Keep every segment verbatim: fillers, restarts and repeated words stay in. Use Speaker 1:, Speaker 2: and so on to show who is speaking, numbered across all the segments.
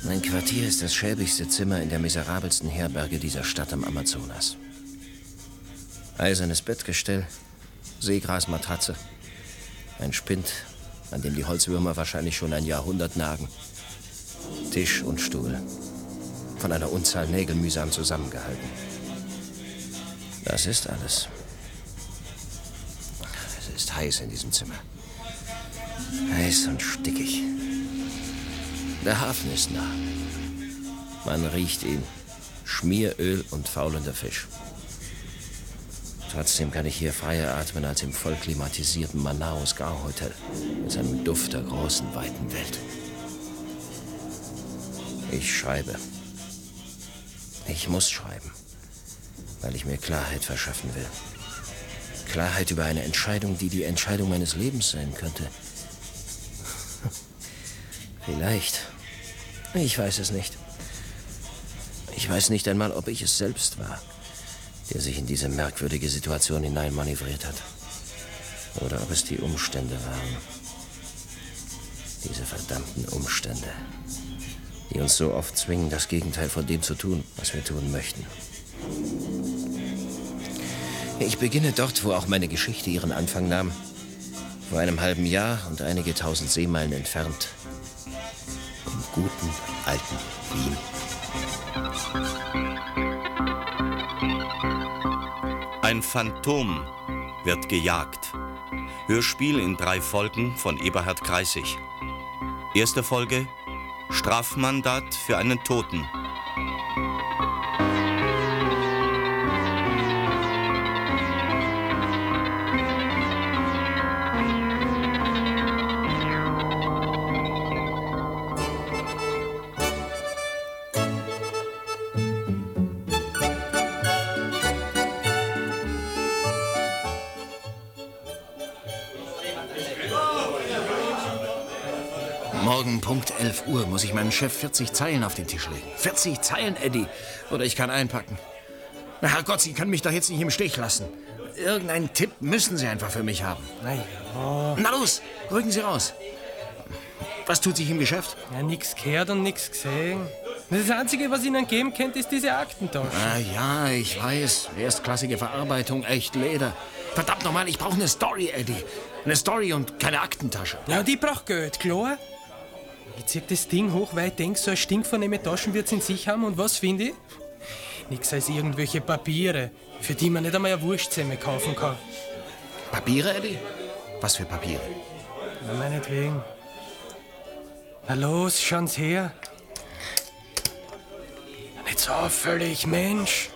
Speaker 1: Mein Quartier ist das schäbigste Zimmer in der miserabelsten Herberge dieser Stadt am Amazonas. Eisernes Bettgestell, Seegrasmatratze, ein Spind, an dem die Holzwürmer wahrscheinlich schon ein Jahrhundert nagen, Tisch und Stuhl, von einer Unzahl Nägel mühsam zusammengehalten. Das ist alles. Es ist heiß in diesem Zimmer. Heiß und stickig. Der Hafen ist nah. Man riecht ihn. Schmieröl und faulender Fisch. Trotzdem kann ich hier freier atmen als im voll klimatisierten Manaus Gar Hotel mit seinem Duft der großen, weiten Welt. Ich schreibe. Ich muss schreiben, weil ich mir Klarheit verschaffen will. Klarheit über eine Entscheidung, die die Entscheidung meines Lebens sein könnte. Vielleicht. Ich weiß es nicht. Ich weiß nicht einmal, ob ich es selbst war, der sich in diese merkwürdige Situation hineinmanövriert hat. Oder ob es die Umstände waren. Diese verdammten Umstände, die uns so oft zwingen, das Gegenteil von dem zu tun, was wir tun möchten. Ich beginne dort, wo auch meine Geschichte ihren Anfang nahm. Vor einem halben Jahr und einige tausend Seemeilen entfernt. Im guten, alten Wien.
Speaker 2: Ein Phantom wird gejagt. Hörspiel in drei Folgen von Eberhard Kreissig. Erste Folge: Strafmandat für einen Toten.
Speaker 1: Morgen Punkt elf Uhr muss ich meinem Chef vierzig Zeilen auf den Tisch legen. vierzig Zeilen, Eddie. Oder ich kann einpacken. Na Herrgott, Sie können mich doch jetzt nicht im Stich lassen. Irgendeinen Tipp müssen Sie einfach für mich haben.
Speaker 3: Nein. Oh.
Speaker 1: Na los, rücken Sie raus. Was tut sich im Geschäft?
Speaker 3: Ja, nix gehört und nix gesehen. Das Einzige, was Ihnen geben könnte, ist diese Aktentasche.
Speaker 1: Ah ja, ich weiß. Erstklassige Verarbeitung, echt Leder. Verdammt nochmal, ich brauche eine Story, Eddie. Eine Story und keine Aktentasche.
Speaker 3: Ja, die braucht Geld, klar. Ich zieh das Ding hoch, weil ich denk, so eine stinkvernehme Taschen wird's in sich haben. Und was finde ich? Nix als irgendwelche Papiere, für die man nicht einmal eine Wurstsemme kaufen kann.
Speaker 1: Papiere, Eddie? Was für Papiere?
Speaker 3: Na, meinetwegen. Na los, schauen's her. Nicht so auffällig, Mensch.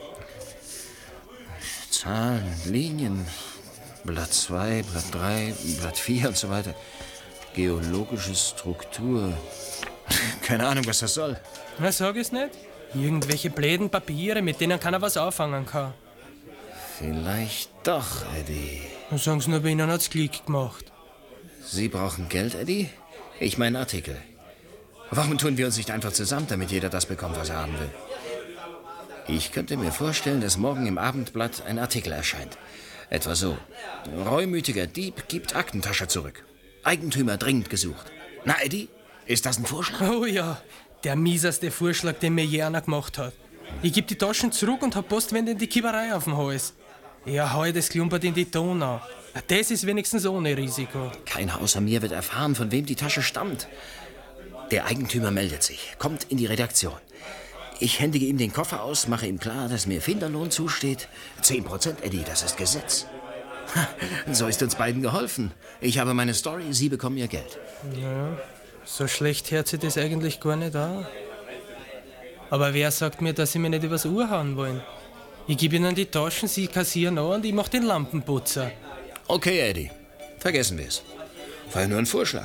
Speaker 1: Zahlen, Linien, Blatt zwei, Blatt drei, Blatt vier und so weiter. Geologische Struktur. Keine Ahnung, was das soll.
Speaker 3: Na, sag es nicht. Irgendwelche bläden Papiere, mit denen keiner was anfangen kann.
Speaker 1: Vielleicht doch, Eddie.
Speaker 3: Dann sagen Sie nur, bei Ihnen hat's Klick gemacht.
Speaker 1: Sie brauchen Geld, Eddie? Ich meine Artikel. Warum tun wir uns nicht einfach zusammen, damit jeder das bekommt, was er haben will? Ich könnte mir vorstellen, dass morgen im Abendblatt ein Artikel erscheint. Etwa so. Reumütiger Dieb gibt Aktentasche zurück. Eigentümer dringend gesucht. Na, Eddie, ist das ein Vorschlag?
Speaker 3: Oh ja, der mieseste Vorschlag, den mir je einer gemacht hat. Ich geb die Taschen zurück und hab postwendend die Kieberei auf dem Hals. Ja, heu das klumpert in die Donau. Das ist wenigstens ohne Risiko.
Speaker 1: Keiner außer mir wird erfahren, von wem die Tasche stammt. Der Eigentümer meldet sich, kommt in die Redaktion. Ich händige ihm den Koffer aus, mache ihm klar, dass mir Finderlohn zusteht. Zehn Prozent, Eddie, das ist Gesetz. So ist uns beiden geholfen. Ich habe meine Story, Sie bekommen Ihr Geld.
Speaker 3: Ja, so schlecht hört sich das eigentlich gar nicht an. Aber wer sagt mir, dass Sie mir nicht übers Ohr hauen wollen? Ich gebe Ihnen die Taschen, Sie kassieren an und ich mach den Lampenputzer.
Speaker 1: Okay, Eddie. Vergessen wir es. War ja nur ein Vorschlag.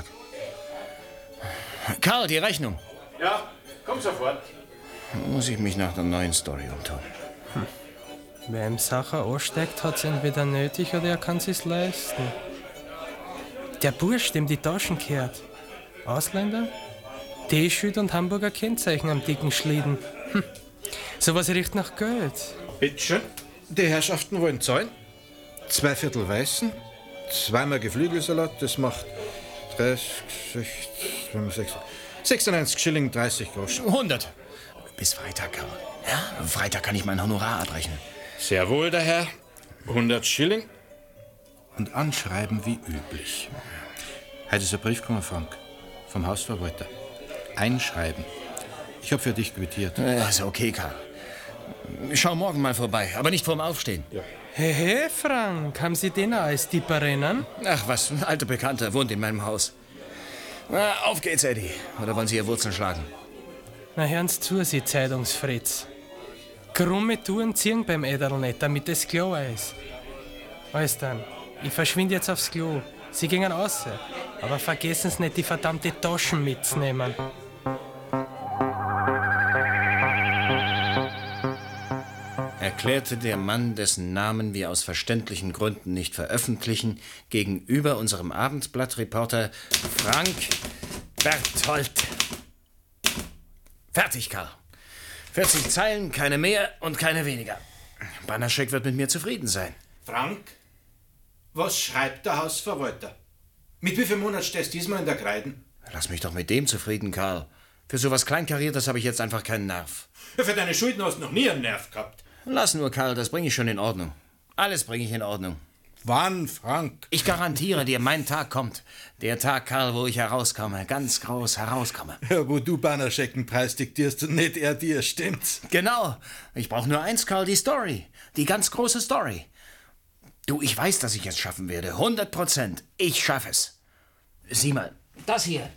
Speaker 1: Karl, die Rechnung.
Speaker 4: Ja, komm sofort.
Speaker 1: Muss ich mich nach der neuen Story umtun.
Speaker 3: Hm. Wer im Sacher ansteigt, hat's entweder nötig oder er kann sich's leisten. Der Bursch, dem die Taschen gehört. Ausländer? T-Shirt und Hamburger Kennzeichen am dicken Schlitten. Hm. Sowas riecht nach Geld.
Speaker 4: Bitteschön. Die Herrschaften wollen zahlen. Zwei Viertel Weißen, zweimal Geflügelsalat, das macht dreißig, sechzig, fünfundsechzig, sechsundneunzig Schilling, dreißig Groschen.
Speaker 1: hundert. Bis Freitag, Karl. Ja, Freitag kann ich mein Honorar abrechnen.
Speaker 4: Sehr wohl, der Herr. hundert Schilling. Und anschreiben wie üblich. Heute ist ein Brief gekommen, Frank. Vom Hausverwalter. Einschreiben. Ich habe für dich quittiert.
Speaker 1: Ja, ist okay, Karl. Schau morgen mal vorbei, aber nicht vorm Aufstehen.
Speaker 4: Ja.
Speaker 3: Hey, hey, Frank, haben Sie den auch als Tipperinnen?
Speaker 1: Ach was, ein alter Bekannter wohnt in meinem Haus. Na, auf geht's, Eddie. Oder wollen Sie Ihr Wurzeln schlagen?
Speaker 3: Na, hören Sie zu, Sie Zeitungsfritz. Krumme Touren ziehen beim Ederl nicht, damit es klar ist. Alles dann, ich verschwinde jetzt aufs Klo. Sie gingen raus, aber vergessen Sie nicht, die verdammte Taschen mitzunehmen.
Speaker 1: Erklärte der Mann, dessen Namen wir aus verständlichen Gründen nicht veröffentlichen, gegenüber unserem Abendblattreporter Frank Berthold. Fertig, Karl. vierzig Zeilen, keine mehr und keine weniger. Banaschek wird mit mir zufrieden sein.
Speaker 4: Frank, was schreibt der Hausverwalter? Mit wie viel Monat stehst du diesmal in der Kreiden?
Speaker 1: Lass mich doch mit dem zufrieden, Karl. Für sowas Kleinkariertes habe ich jetzt einfach keinen Nerv.
Speaker 4: Ja, für deine Schulden hast du noch nie einen Nerv gehabt.
Speaker 1: Lass nur, Karl, das bringe ich schon in Ordnung. Alles bringe ich in Ordnung.
Speaker 4: Wann, Frank?
Speaker 1: Ich garantiere dir, mein Tag kommt. Der Tag, Karl, wo ich herauskomme, ganz groß herauskomme.
Speaker 4: Ja, wo du Banaschecken Preis diktierst und nicht er dir, stimmt's?
Speaker 1: Genau. Ich brauche nur eins, Karl, die Story. Die ganz große Story. Du, ich weiß, dass ich es schaffen werde. hundert Prozent. Ich schaffe es. Sieh mal, das hier.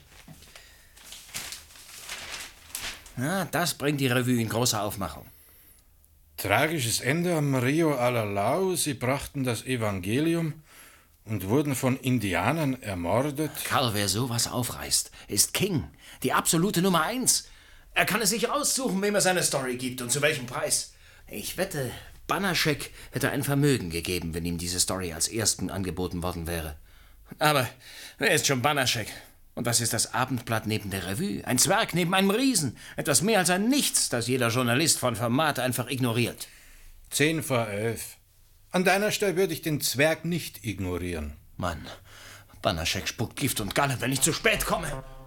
Speaker 1: Ja, das bringt die Revue in großer Aufmachung.
Speaker 4: Tragisches Ende am Rio Alalau. Sie brachten das Evangelium und wurden von Indianern ermordet.
Speaker 1: Karl, wer sowas aufreißt, ist King. Die absolute Nummer eins. Er kann es sich aussuchen, wem er seine Story gibt und zu welchem Preis. Ich wette, Banaschek hätte ein Vermögen gegeben, wenn ihm diese Story als ersten angeboten worden wäre. Aber er ist schon Banaschek. Und was ist das Abendblatt neben der Revue? Ein Zwerg neben einem Riesen. Etwas mehr als ein Nichts, das jeder Journalist von Format einfach ignoriert.
Speaker 4: Zehn vor elf. An deiner Stelle würde ich den Zwerg nicht ignorieren.
Speaker 1: Mann, Banaschek spuckt Gift und Galle, wenn ich zu spät komme.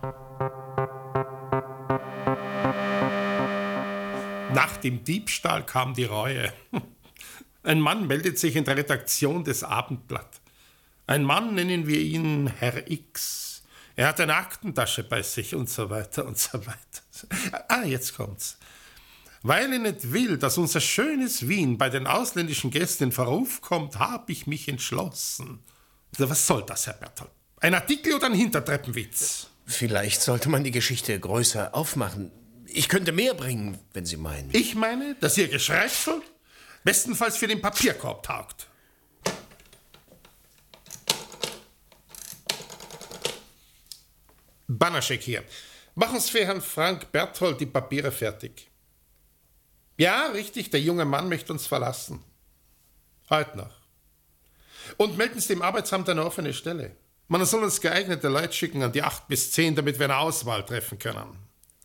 Speaker 5: Nach dem Diebstahl kam die Reue. Ein Mann meldet sich in der Redaktion des Abendblatt. Ein Mann, nennen wir ihn Herr X. Er hat eine Aktentasche bei sich und so weiter und so weiter. Ah, jetzt kommt's. Weil ich nicht will, dass unser schönes Wien bei den ausländischen Gästen in Verruf kommt, habe ich mich entschlossen. Also, was soll das, Herr Berthold? Ein Artikel oder ein Hintertreppenwitz?
Speaker 1: Vielleicht sollte man die Geschichte größer aufmachen. Ich könnte mehr bringen, wenn Sie meinen.
Speaker 5: Ich meine, dass Ihr Geschreibsel bestenfalls für den Papierkorb taugt. Banaschek hier. Machen Sie für Herrn Frank Berthold die Papiere fertig. Ja, richtig, der junge Mann möchte uns verlassen. Heute noch. Und melden Sie dem Arbeitsamt eine offene Stelle. Man soll uns geeignete Leute schicken an die acht bis zehn, damit wir eine Auswahl treffen können.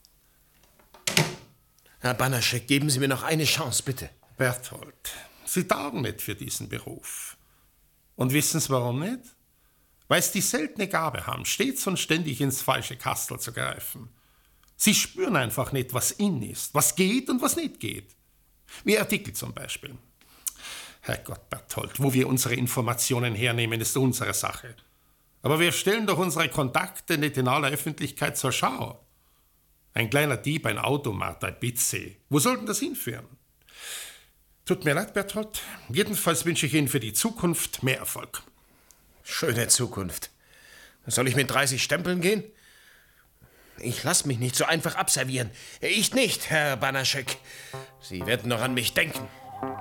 Speaker 1: Herr Banaschek, geben Sie mir noch eine Chance, bitte.
Speaker 5: Berthold, Sie taugen nicht für diesen Beruf. Und wissen Sie warum nicht? Weil Sie die seltene Gabe haben, stets und ständig ins falsche Kastel zu greifen. Sie spüren einfach nicht, was in ist, was geht und was nicht geht. Wie Artikel zum Beispiel. Herrgott, Berthold, wo wir unsere Informationen hernehmen, ist unsere Sache. Aber wir stellen doch unsere Kontakte nicht in aller Öffentlichkeit zur Schau. Ein kleiner Dieb, ein Automat, ein Bitsee. Wo soll denn das hinführen? Tut mir leid, Berthold. Jedenfalls wünsche ich Ihnen für die Zukunft mehr Erfolg.
Speaker 1: Schöne Zukunft. Soll ich mit dreißig Stempeln gehen? Ich lasse mich nicht so einfach abservieren. Ich nicht, Herr Banaschek. Sie werden noch an mich denken.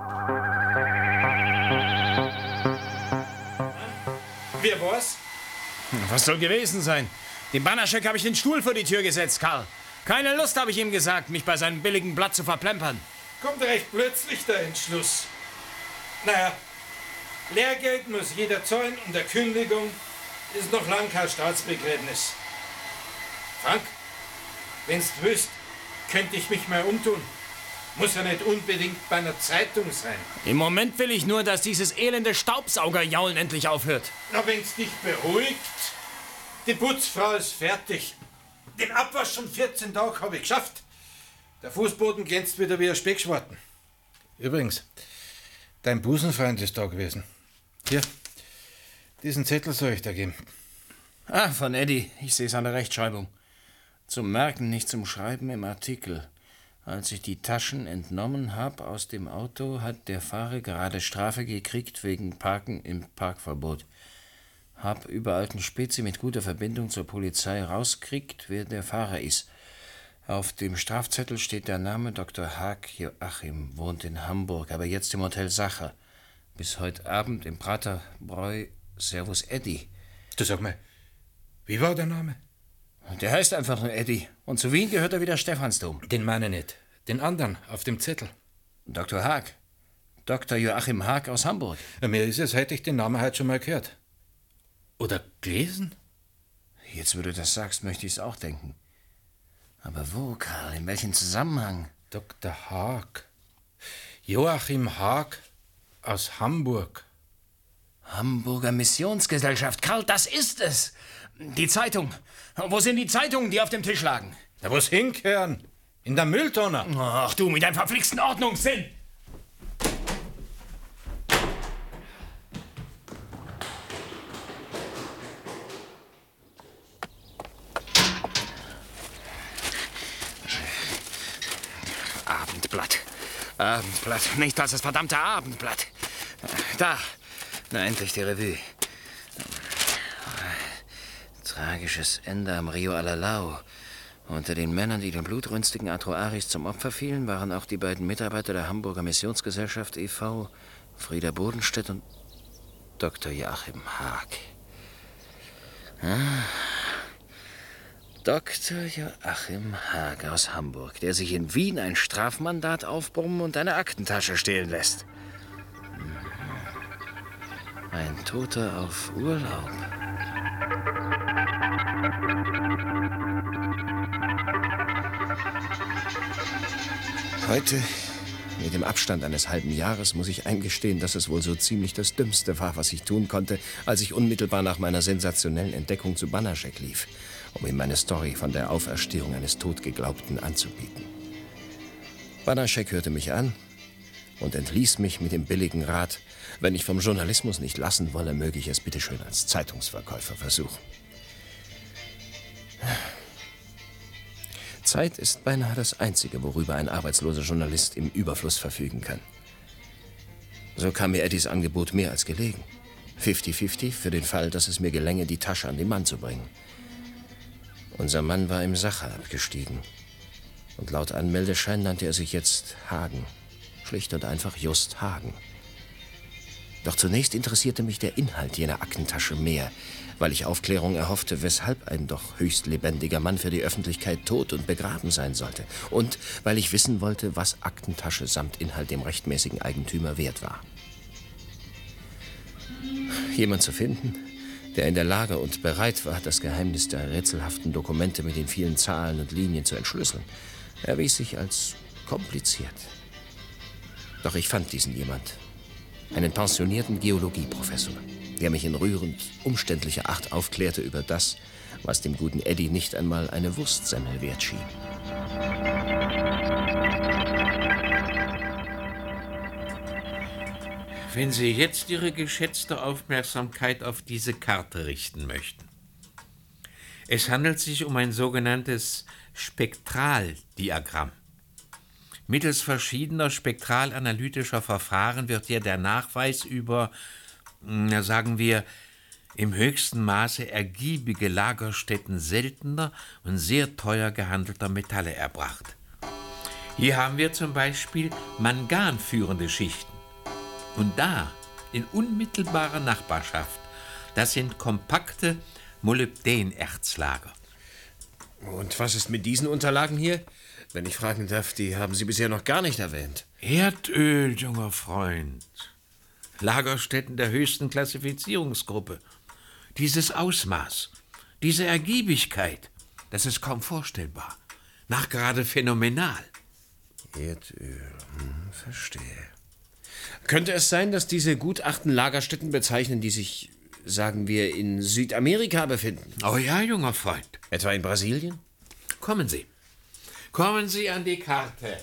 Speaker 4: Wer war's?
Speaker 1: Was soll gewesen sein? Dem Banaschek habe ich den Stuhl vor die Tür gesetzt, Karl. Keine Lust, habe ich ihm gesagt, mich bei seinem billigen Blatt zu verplempern.
Speaker 6: Kommt recht plötzlich der Entschluss. Naja, Lehrgeld muss jeder zahlen und der Kündigung ist noch lang kein Staatsbegräbnis. Frank, wenn's du willst, könnte ich mich mal umtun. Muss ja nicht unbedingt bei einer Zeitung sein.
Speaker 1: Im Moment will ich nur, dass dieses elende Staubsaugerjaulen endlich aufhört.
Speaker 6: Na, wenn's dich beruhigt, die Putzfrau ist fertig. Den Abwasch von vierzehn Tagen habe ich geschafft. Der Fußboden glänzt wieder wie ein Speckschwarten.
Speaker 4: Übrigens, dein Busenfreund ist da gewesen. Hier, diesen Zettel soll ich dir geben.
Speaker 1: Ah, von Eddie. Ich sehe es an der Rechtschreibung. Zum Merken, nicht zum Schreiben im Artikel. Als ich die Taschen entnommen habe aus dem Auto, hat der Fahrer gerade Strafe gekriegt wegen Parken im Parkverbot. Hab über alten Spezi mit guter Verbindung zur Polizei rauskriegt, wer der Fahrer ist. Auf dem Strafzettel steht der Name Doktor Haag Joachim, wohnt in Hamburg, aber jetzt im Hotel Sacher. Bis heute Abend im Praterbräu Servus Eddie.
Speaker 4: Du sag mal, wie war der Name?
Speaker 1: Der heißt einfach nur Eddie. Und zu Wien gehört er wieder Stephansdom.
Speaker 4: Den meine ich nicht. Den anderen auf dem Zettel.
Speaker 1: Doktor Haag. Doktor Joachim Haag aus Hamburg.
Speaker 4: Ja, mir ist es, hätte ich den Namen heute schon mal gehört. Oder gelesen?
Speaker 1: Jetzt, wo du das sagst, möchte ich es auch denken. Aber wo, Karl? In welchem Zusammenhang?
Speaker 4: Doktor Haag. Joachim Haag aus Hamburg.
Speaker 1: Hamburger Missionsgesellschaft. Karl, das ist es. Die Zeitung. Wo sind die Zeitungen, die auf dem Tisch lagen?
Speaker 4: Da muss hinkehren. In der Mülltonne.
Speaker 1: Ach du, mit deinem verflixten Ordnungssinn. Abendblatt. Abendblatt. Nicht als das verdammte Abendblatt. Da. Na, endlich die Revue. Tragisches Ende am Rio Alalau. Unter den Männern, die den blutrünstigen Atroaris zum Opfer fielen, waren auch die beiden Mitarbeiter der Hamburger Missionsgesellschaft e V, Frieda Bodenstedt und Doktor Joachim Haag. Ah. Doktor Joachim Haag aus Hamburg, der sich in Wien ein Strafmandat aufbrummen und eine Aktentasche stehlen lässt. Ein Toter auf Urlaub. Heute, mit dem Abstand eines halben Jahres, muss ich eingestehen, dass es wohl so ziemlich das Dümmste war, was ich tun konnte, als ich unmittelbar nach meiner sensationellen Entdeckung zu Banaszek lief, um ihm meine Story von der Auferstehung eines Totgeglaubten anzubieten. Banaszek hörte mich an und entließ mich mit dem billigen Rat, wenn ich vom Journalismus nicht lassen wolle, möge ich es bitteschön als Zeitungsverkäufer versuchen. Zeit ist beinahe das Einzige, worüber ein arbeitsloser Journalist im Überfluss verfügen kann. So kam mir Eddies Angebot mehr als gelegen. fünfzig fünfzig für den Fall, dass es mir gelänge, die Tasche an den Mann zu bringen. Unser Mann war im Sacher abgestiegen. Und laut Anmeldeschein nannte er sich jetzt Hagen. Schlicht und einfach Just Hagen. Doch zunächst interessierte mich der Inhalt jener Aktentasche mehr, weil ich Aufklärung erhoffte, weshalb ein doch höchst lebendiger Mann für die Öffentlichkeit tot und begraben sein sollte. Und weil ich wissen wollte, was Aktentasche samt Inhalt dem rechtmäßigen Eigentümer wert war. Jemand zu finden, der in der Lage und bereit war, das Geheimnis der rätselhaften Dokumente mit den vielen Zahlen und Linien zu entschlüsseln, erwies sich als kompliziert. Doch ich fand diesen jemand. Einen pensionierten Geologieprofessor, der mich in rührend umständlicher Art aufklärte über das, was dem guten Eddie nicht einmal eine Wurstsemmel wert schien.
Speaker 7: Wenn Sie jetzt Ihre geschätzte Aufmerksamkeit auf diese Karte richten möchten. Es handelt sich um ein sogenanntes Spektraldiagramm. Mittels verschiedener spektralanalytischer Verfahren wird hier der Nachweis über, na, sagen wir, im höchsten Maße ergiebige Lagerstätten seltener und sehr teuer gehandelter Metalle erbracht. Hier haben wir zum Beispiel manganführende Schichten. Und da, in unmittelbarer Nachbarschaft, das sind kompakte Molybdenerzlager.
Speaker 1: Und was ist mit diesen Unterlagen hier? Wenn ich fragen darf, die haben Sie bisher noch gar nicht erwähnt.
Speaker 7: Erdöl, junger Freund. Lagerstätten der höchsten Klassifizierungsgruppe. Dieses Ausmaß, diese Ergiebigkeit, das ist kaum vorstellbar. Nachgerade phänomenal.
Speaker 1: Erdöl, hm, verstehe. Könnte es sein, dass diese Gutachten Lagerstätten bezeichnen, die sich, sagen wir, in Südamerika befinden?
Speaker 7: Oh ja, junger Freund.
Speaker 1: Etwa in Brasilien?
Speaker 7: kommen Sie. Kommen Sie an die Karte.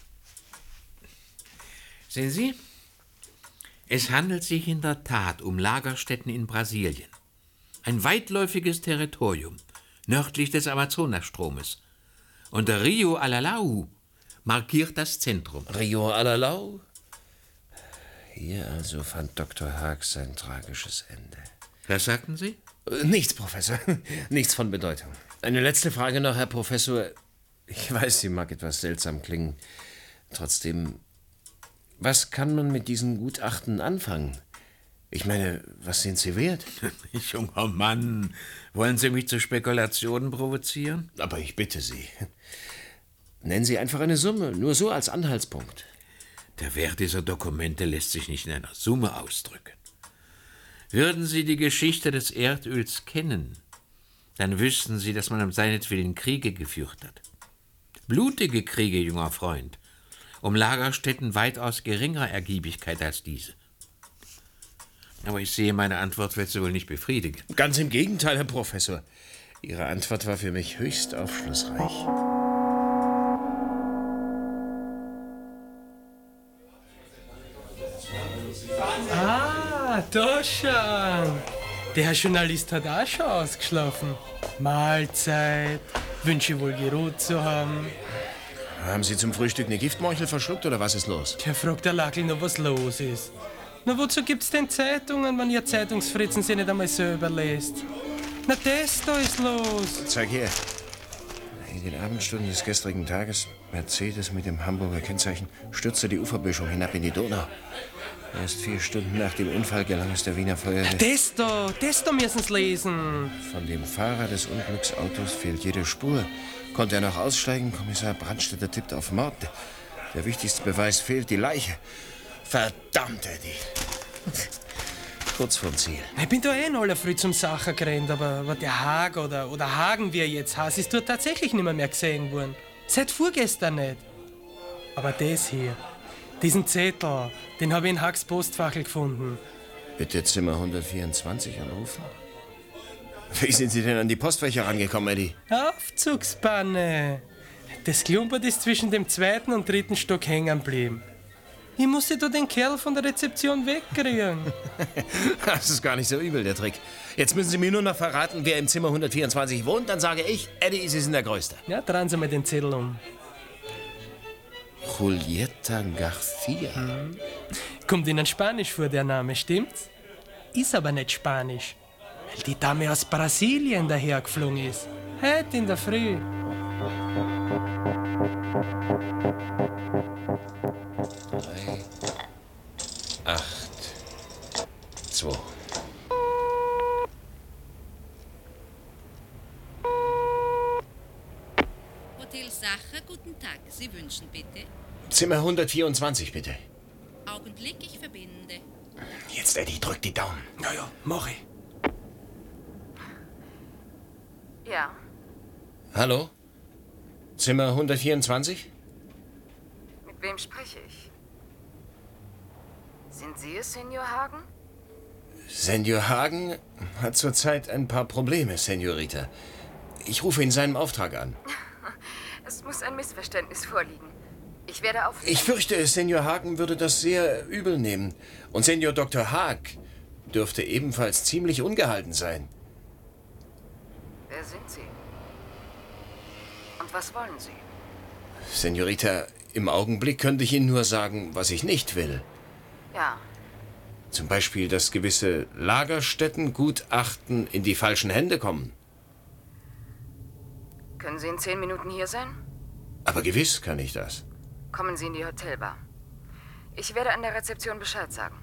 Speaker 7: Sehen Sie, es handelt sich in der Tat um Lagerstätten in Brasilien. Ein weitläufiges Territorium, nördlich des Amazonastromes. Und der Rio Alalau markiert das Zentrum.
Speaker 1: Rio Alalau? Hier also fand Doktor Haag sein tragisches Ende.
Speaker 7: Was sagten Sie?
Speaker 1: Nichts, Professor. Nichts von Bedeutung. Eine letzte Frage noch, Herr Professor. Ich weiß, sie mag etwas seltsam klingen. Trotzdem, was kann man mit diesen Gutachten anfangen? Ich meine, was sind sie wert?
Speaker 7: Junger Mann, wollen Sie mich zu Spekulationen provozieren?
Speaker 1: Aber ich bitte Sie. Nennen Sie einfach eine Summe, nur so als Anhaltspunkt.
Speaker 7: Der Wert dieser Dokumente lässt sich nicht in einer Summe ausdrücken. Würden Sie die Geschichte des Erdöls kennen, dann wüssten Sie, dass man um seinetwillen Kriege geführt hat. Blutige Kriege, junger Freund, um Lagerstätten weitaus geringerer Ergiebigkeit als diese. Aber ich sehe, meine Antwort wird Sie wohl nicht befriedigen.
Speaker 1: Ganz im Gegenteil, Herr Professor. Ihre Antwort war für mich höchst aufschlussreich.
Speaker 3: Ah, da schon. Der Herr Journalist hat auch schon ausgeschlafen. Mahlzeit, wünsche wohl geruht zu haben.
Speaker 1: Haben Sie zum Frühstück eine Giftmorchel verschluckt oder was ist los?
Speaker 3: Der fragt der Lackel noch, was los ist. Na, wozu gibt's denn Zeitungen, wenn ihr Zeitungsfritzen sie nicht einmal selber lest? Na, das da ist los.
Speaker 1: Zeig her. In den Abendstunden des gestrigen Tages, Mercedes mit dem Hamburger Kennzeichen stürzte die Uferböschung hinab in die Donau. Erst vier Stunden nach dem Unfall gelang es der Wiener Feuerwehr.
Speaker 3: Das da, das da müssen's lesen.
Speaker 1: Von dem Fahrer des Unglücksautos fehlt jede Spur. Konnte er noch aussteigen? Kommissar Brandstätter tippt auf Mord. Der wichtigste Beweis fehlt, die Leiche. Verdammt, Eddie. Kurz vorm Ziel.
Speaker 3: Ich bin da eh in aller Früh zum Sacher gerannt, aber, aber der Haag oder, oder Hagen, wie er jetzt heißt, ist dort tatsächlich nicht mehr, mehr gesehen worden. Seit vorgestern nicht. Aber das hier, diesen Zettel, den habe ich in Haags Postfachel gefunden.
Speaker 1: Bitte Zimmer hundertvierundzwanzig anrufen. Wie sind Sie denn an die Postfächer rangekommen, Eddie?
Speaker 3: Aufzugspanne. Das Klumpert ist zwischen dem zweiten und dritten Stock hängen geblieben. Ich musste da den Kerl von der Rezeption wegkriegen.
Speaker 1: Das ist gar nicht so übel, der Trick. Jetzt müssen Sie mir nur noch verraten, wer im Zimmer hundertvierundzwanzig wohnt. Dann sage ich, Eddie, Sie sind der Größte.
Speaker 3: Ja, drehen Sie mal den Zettel um.
Speaker 1: Julieta Garcia.
Speaker 3: Hm. Kommt Ihnen Spanisch vor, der Name, stimmt's? Ist aber nicht Spanisch, weil die Dame aus Brasilien dahergeflogen ist. Heute in der Früh.
Speaker 1: Drei, acht, zwei.
Speaker 8: Hotel Sacher, guten Tag. Sie wünschen bitte?
Speaker 1: Zimmer hundertvierundzwanzig, bitte.
Speaker 8: Augenblick, ich verbinde.
Speaker 1: Jetzt, Eddie, drück die Daumen.
Speaker 3: Ja, ja, mach ich.
Speaker 9: Ja,
Speaker 1: Hallo? Zimmer hundertvierundzwanzig?
Speaker 9: mit wem spreche ich? Sind Sie es, Senior Hagen?
Speaker 1: Senior Hagen hat zurzeit ein paar Probleme, Senorita. Ich rufe in seinem Auftrag an.
Speaker 9: Es muss ein Missverständnis vorliegen. Ich werde auf...
Speaker 1: Ich fürchte, Senior Hagen würde das sehr übel nehmen. Und Senior Doktor Haag dürfte ebenfalls ziemlich ungehalten sein.
Speaker 9: Wer sind Sie? Und was wollen Sie?
Speaker 1: Senorita, im Augenblick könnte ich Ihnen nur sagen, was ich nicht will.
Speaker 9: Ja,
Speaker 1: Zum Beispiel, dass gewisse Lagerstättengutachten in die falschen Hände kommen.
Speaker 9: können Sie in zehn Minuten hier sein?
Speaker 1: Aber gewiss kann ich das.
Speaker 9: Kommen Sie in die Hotelbar. Ich werde an der Rezeption Bescheid sagen.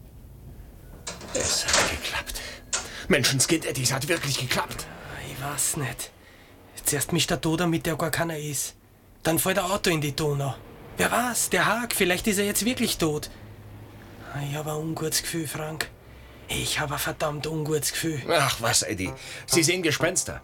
Speaker 1: Es hat geklappt. Menschenskind, Eddie, es hat wirklich geklappt.
Speaker 3: Ich weiß nicht. Zuerst mischt der Tod damit, der gar keiner ist. Dann fällt der Auto in die Donau. Wer weiß, der Haag, vielleicht ist er jetzt wirklich tot. Ich habe ein ungutes Gefühl, Frank. Ich habe ein verdammt ungutes Gefühl.
Speaker 1: Ach was, Eddie. Sie sehen Gespenster.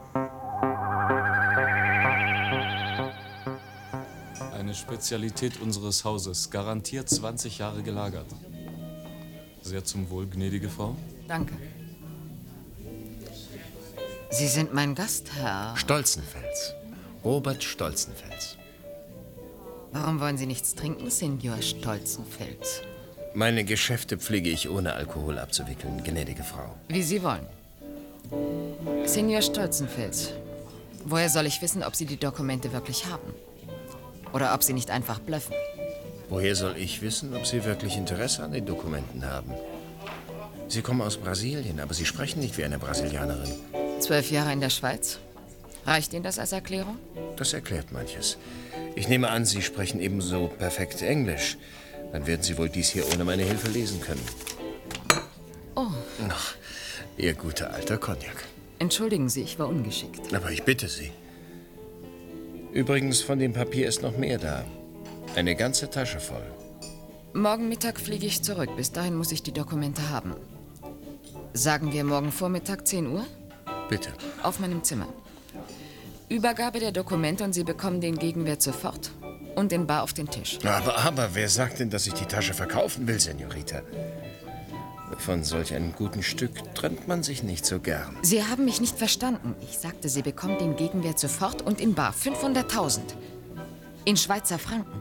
Speaker 10: Eine Spezialität unseres Hauses, garantiert zwanzig Jahre gelagert. Sehr zum Wohl, gnädige Frau.
Speaker 11: Danke. Sie sind mein Gastherr.
Speaker 1: Stolzenfels. Robert Stolzenfels.
Speaker 9: Warum wollen Sie nichts trinken, Senior Stolzenfels?
Speaker 1: Meine Geschäfte pflege ich ohne Alkohol abzuwickeln, gnädige Frau.
Speaker 9: Wie Sie wollen. Senior Stolzenfels, woher soll ich wissen, ob Sie die Dokumente wirklich haben? Oder ob Sie nicht einfach bluffen?
Speaker 1: Woher soll ich wissen, ob Sie wirklich Interesse an den Dokumenten haben? Sie kommen aus Brasilien, aber Sie sprechen nicht wie eine Brasilianerin.
Speaker 9: Zwölf Jahre in der Schweiz? Reicht Ihnen das als Erklärung?
Speaker 1: Das erklärt manches. Ich nehme an, Sie sprechen ebenso perfekt Englisch. Dann werden Sie wohl dies hier ohne meine Hilfe lesen können.
Speaker 9: Oh.
Speaker 1: Ach, Ihr guter alter Cognac.
Speaker 9: Entschuldigen Sie, ich war ungeschickt.
Speaker 1: Aber ich bitte Sie. Übrigens, von dem Papier ist noch mehr da. Eine ganze Tasche voll.
Speaker 9: Morgen Mittag fliege ich zurück. Bis dahin muss ich die Dokumente haben. Sagen wir morgen Vormittag zehn Uhr?
Speaker 1: Bitte.
Speaker 9: Auf meinem Zimmer. Übergabe der Dokumente und Sie bekommen den Gegenwert sofort. Und den Bar auf den Tisch.
Speaker 1: Aber, aber, wer sagt denn, dass ich die Tasche verkaufen will, Senorita? Von solch einem guten Stück trennt man sich nicht so gern.
Speaker 9: Sie haben mich nicht verstanden. Ich sagte, Sie bekommen den Gegenwert sofort und in Bar. fünfhunderttausend. In Schweizer Franken.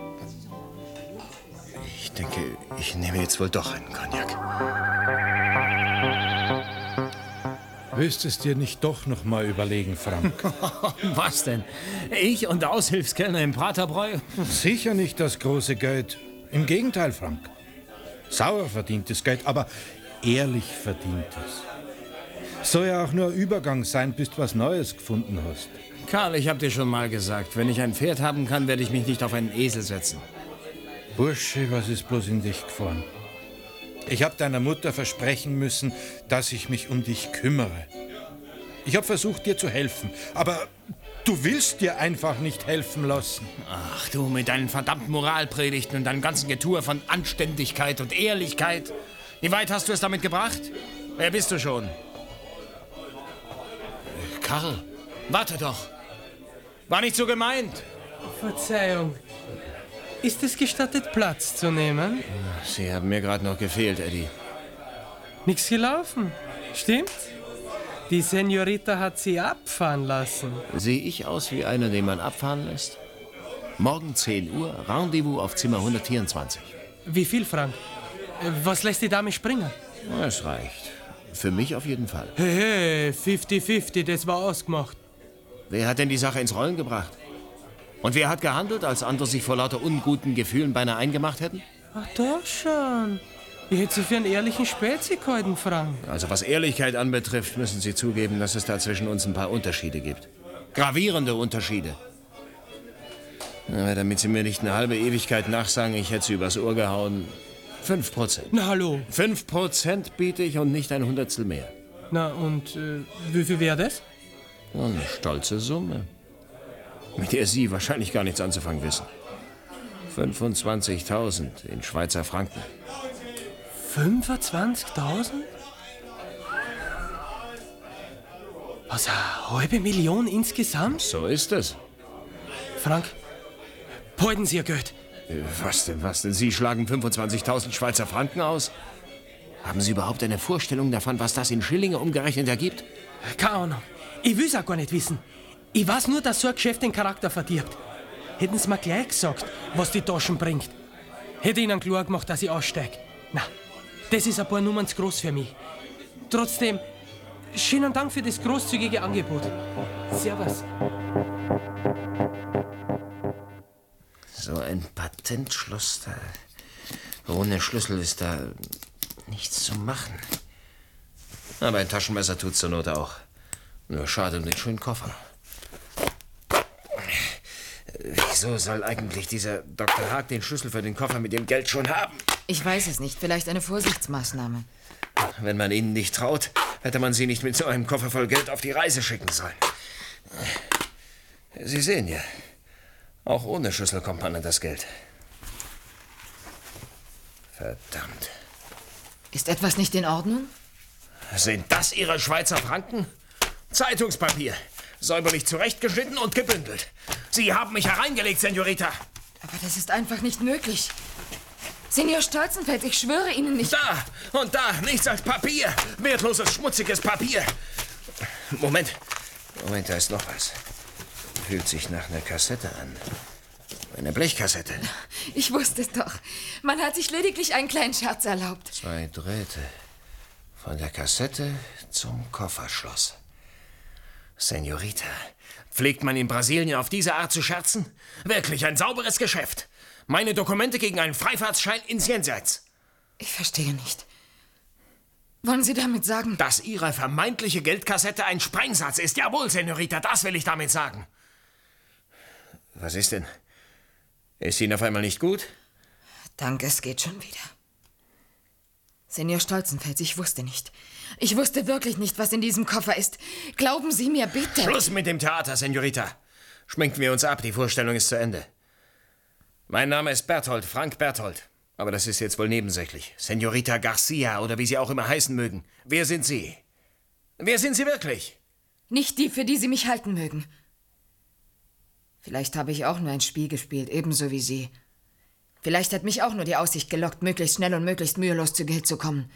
Speaker 1: Ich denke, ich nehme jetzt wohl doch einen Cognac.
Speaker 4: Willst es dir nicht doch noch mal überlegen, Frank?
Speaker 11: Was denn? Ich und der Aushilfskellner im Praterbräu?
Speaker 4: Sicher nicht das große Geld. Im Gegenteil, Frank. Sauer verdientes Geld, aber ehrlich verdientes. Soll ja auch nur ein Übergang sein, bis du was Neues gefunden hast.
Speaker 11: Karl, ich hab dir schon mal gesagt, wenn ich ein Pferd haben kann, werde ich mich nicht auf einen Esel setzen.
Speaker 4: Bursche, was ist bloß in dich gefahren? Ich habe deiner Mutter versprechen müssen, dass ich mich um dich kümmere. Ich habe versucht, dir zu helfen, aber du willst dir einfach nicht helfen lassen.
Speaker 11: Ach du, mit deinen verdammten Moralpredigten und deinem ganzen Getue von Anständigkeit und Ehrlichkeit. Wie weit hast du es damit gebracht? Wer bist du schon? Karl, warte doch. War nicht so gemeint.
Speaker 3: Verzeihung. Ist es gestattet, Platz zu nehmen?
Speaker 1: Sie haben mir gerade noch gefehlt, Eddie.
Speaker 3: Nichts gelaufen. Stimmt's? Die Senorita hat Sie abfahren lassen.
Speaker 1: Sehe ich aus wie einer, den man abfahren lässt? Morgen zehn Uhr, Rendezvous auf Zimmer hundertvierundzwanzig.
Speaker 3: Wie viel, Frank? Was lässt die Dame springen?
Speaker 1: Es reicht. Für mich auf jeden Fall.
Speaker 3: Hey, hey, fünfzig fünfzig, das war ausgemacht.
Speaker 1: Wer hat denn die Sache ins Rollen gebracht? Und wer hat gehandelt, als andere sich vor lauter unguten Gefühlen beinahe eingemacht hätten?
Speaker 3: Ach doch schon. Ich hätte Sie für einen ehrlichen Spezi gehalten, Frank.
Speaker 1: Also was Ehrlichkeit anbetrifft, müssen Sie zugeben, dass es da zwischen uns ein paar Unterschiede gibt. Gravierende Unterschiede. Aber damit Sie mir nicht eine halbe Ewigkeit nachsagen, ich hätte Sie übers Ohr gehauen. Fünf Prozent.
Speaker 3: Na hallo.
Speaker 1: Fünf Prozent biete ich und nicht ein Hundertstel mehr.
Speaker 3: Na und äh, wie viel wäre das?
Speaker 1: Eine stolze Summe, mit der Sie wahrscheinlich gar nichts anzufangen wissen. fünfundzwanzigtausend in Schweizer Franken.
Speaker 3: fünfundzwanzigtausend? Was, eine halbe Million insgesamt?
Speaker 1: So ist es.
Speaker 3: Frank, behalten Sie Ihr Geld.
Speaker 1: Was denn, was denn? Sie schlagen fünfundzwanzigtausend Schweizer Franken aus? Haben Sie überhaupt eine Vorstellung davon, was das in Schillinge umgerechnet ergibt?
Speaker 3: Keine Ahnung. Ich will's auch gar nicht wissen. Ich weiß nur, dass so ein Geschäft den Charakter verdirbt. Hätten Sie mir gleich gesagt, was die Taschen bringt. Hätte Ihnen klar gemacht, dass ich aussteige. Na, das ist ein paar Nummern zu groß für mich. Trotzdem, schönen Dank für das großzügige Angebot. Servus.
Speaker 1: So ein Patentschloss da. Ohne Schlüssel ist da nichts zu machen. Aber ein Taschenmesser tut's zur Not auch. Nur schade um den schönen Koffer. Wieso soll eigentlich dieser Doktor Haag den Schlüssel für den Koffer mit dem Geld schon haben?
Speaker 9: Ich weiß es nicht. Vielleicht eine Vorsichtsmaßnahme.
Speaker 1: Wenn man ihnen nicht traut, hätte man sie nicht mit so einem Koffer voll Geld auf die Reise schicken sollen. Sie sehen ja, auch ohne Schlüssel kommt man an das Geld. Verdammt.
Speaker 9: Ist etwas nicht in Ordnung?
Speaker 1: Sind das Ihre Schweizer Franken? Zeitungspapier. Säuberlich zurechtgeschnitten und gebündelt. Sie haben mich hereingelegt, Senorita.
Speaker 9: Aber das ist einfach nicht möglich. Senior Stolzenfels, ich schwöre Ihnen nicht...
Speaker 1: Da und da, nichts als Papier. Wertloses, schmutziges Papier. Moment, Moment, da ist noch was. Fühlt sich nach einer Kassette an. Eine Blechkassette.
Speaker 9: Ich wusste es doch. Man hat sich lediglich einen kleinen Scherz erlaubt.
Speaker 1: Zwei Drähte. Von der Kassette zum Kofferschloss. Senorita, pflegt man in Brasilien auf diese Art zu scherzen? Wirklich ein sauberes Geschäft. Meine Dokumente gegen einen Freifahrtsschein ins Jenseits.
Speaker 9: Ich verstehe nicht. Wollen Sie damit sagen?
Speaker 1: Dass Ihre vermeintliche Geldkassette ein Sprengsatz ist. Jawohl, Senorita, das will ich damit sagen. Was ist denn? Ist Ihnen auf einmal nicht gut?
Speaker 9: Danke, es geht schon wieder. Senior Stolzenfels, ich wusste nicht. Ich wusste wirklich nicht, was in diesem Koffer ist. Glauben Sie mir bitte.
Speaker 1: Schluss mit dem Theater, Senorita. Schminken wir uns ab, die Vorstellung ist zu Ende. Mein Name ist Berthold, Frank Berthold. Aber das ist jetzt wohl nebensächlich. Senorita Garcia oder wie Sie auch immer heißen mögen. Wer sind Sie? Wer sind Sie wirklich?
Speaker 9: Nicht die, für die Sie mich halten mögen. Vielleicht habe ich auch nur ein Spiel gespielt, ebenso wie Sie. Vielleicht hat mich auch nur die Aussicht gelockt, möglichst schnell und möglichst mühelos zu Geld zu kommen.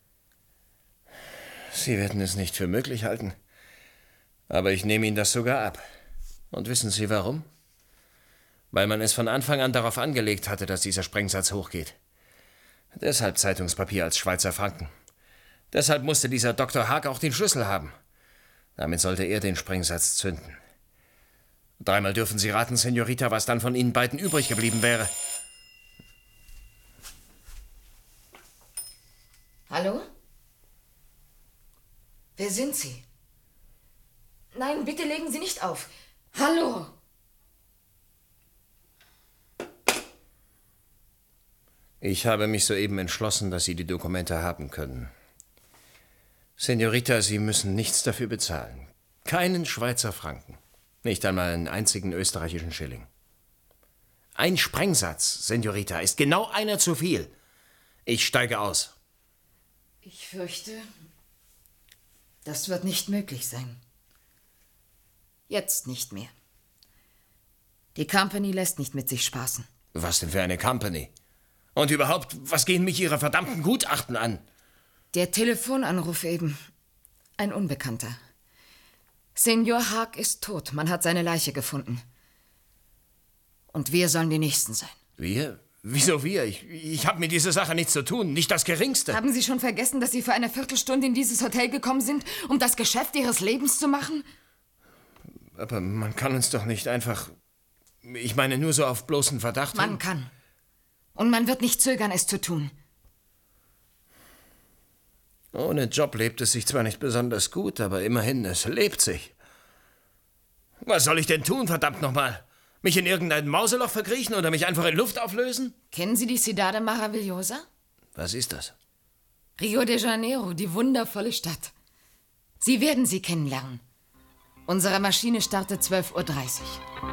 Speaker 1: Sie werden es nicht für möglich halten. Aber ich nehme Ihnen das sogar ab. Und wissen Sie warum? Weil man es von Anfang an darauf angelegt hatte, dass dieser Sprengsatz hochgeht. Deshalb Zeitungspapier als Schweizer Franken. Deshalb musste dieser Doktor Haag auch den Schlüssel haben. Damit sollte er den Sprengsatz zünden. Dreimal dürfen Sie raten, Senorita, was dann von Ihnen beiden übrig geblieben wäre.
Speaker 9: Hallo? Wer sind Sie? Nein, bitte legen Sie nicht auf. Hallo?
Speaker 1: Ich habe mich soeben entschlossen, dass Sie die Dokumente haben können. Senorita, Sie müssen nichts dafür bezahlen. Keinen Schweizer Franken. Nicht einmal einen einzigen österreichischen Schilling. Ein Sprengsatz, Senorita, ist genau einer zu viel. Ich steige aus.
Speaker 9: Ich fürchte, das wird nicht möglich sein. Jetzt nicht mehr. Die Company lässt nicht mit sich spaßen.
Speaker 1: Was denn für eine Company? Und überhaupt, was gehen mich Ihre verdammten Gutachten an?
Speaker 9: Der Telefonanruf eben. Ein Unbekannter. Senior Haag ist tot. Man hat seine Leiche gefunden. Und wir sollen die Nächsten sein.
Speaker 1: Wir? Wieso wir? Ich, ich habe mit dieser Sache nichts zu tun. Nicht das Geringste.
Speaker 9: Haben Sie schon vergessen, dass Sie für eine Viertelstunde in dieses Hotel gekommen sind, um das Geschäft Ihres Lebens zu machen?
Speaker 1: Aber man kann uns doch nicht einfach... Ich meine, nur so auf bloßen Verdacht...
Speaker 9: Man kann. Und man wird nicht zögern, es zu tun.
Speaker 1: Ohne Job lebt es sich zwar nicht besonders gut, aber immerhin, es lebt sich. Was soll ich denn tun, verdammt nochmal? Mich in irgendein Mauseloch verkriechen oder mich einfach in Luft auflösen?
Speaker 9: Kennen Sie die Cidade Maravillosa?
Speaker 1: Was ist das?
Speaker 9: Rio de Janeiro, die wundervolle Stadt. Sie werden sie kennenlernen. Unsere Maschine startet zwölf Uhr dreißig.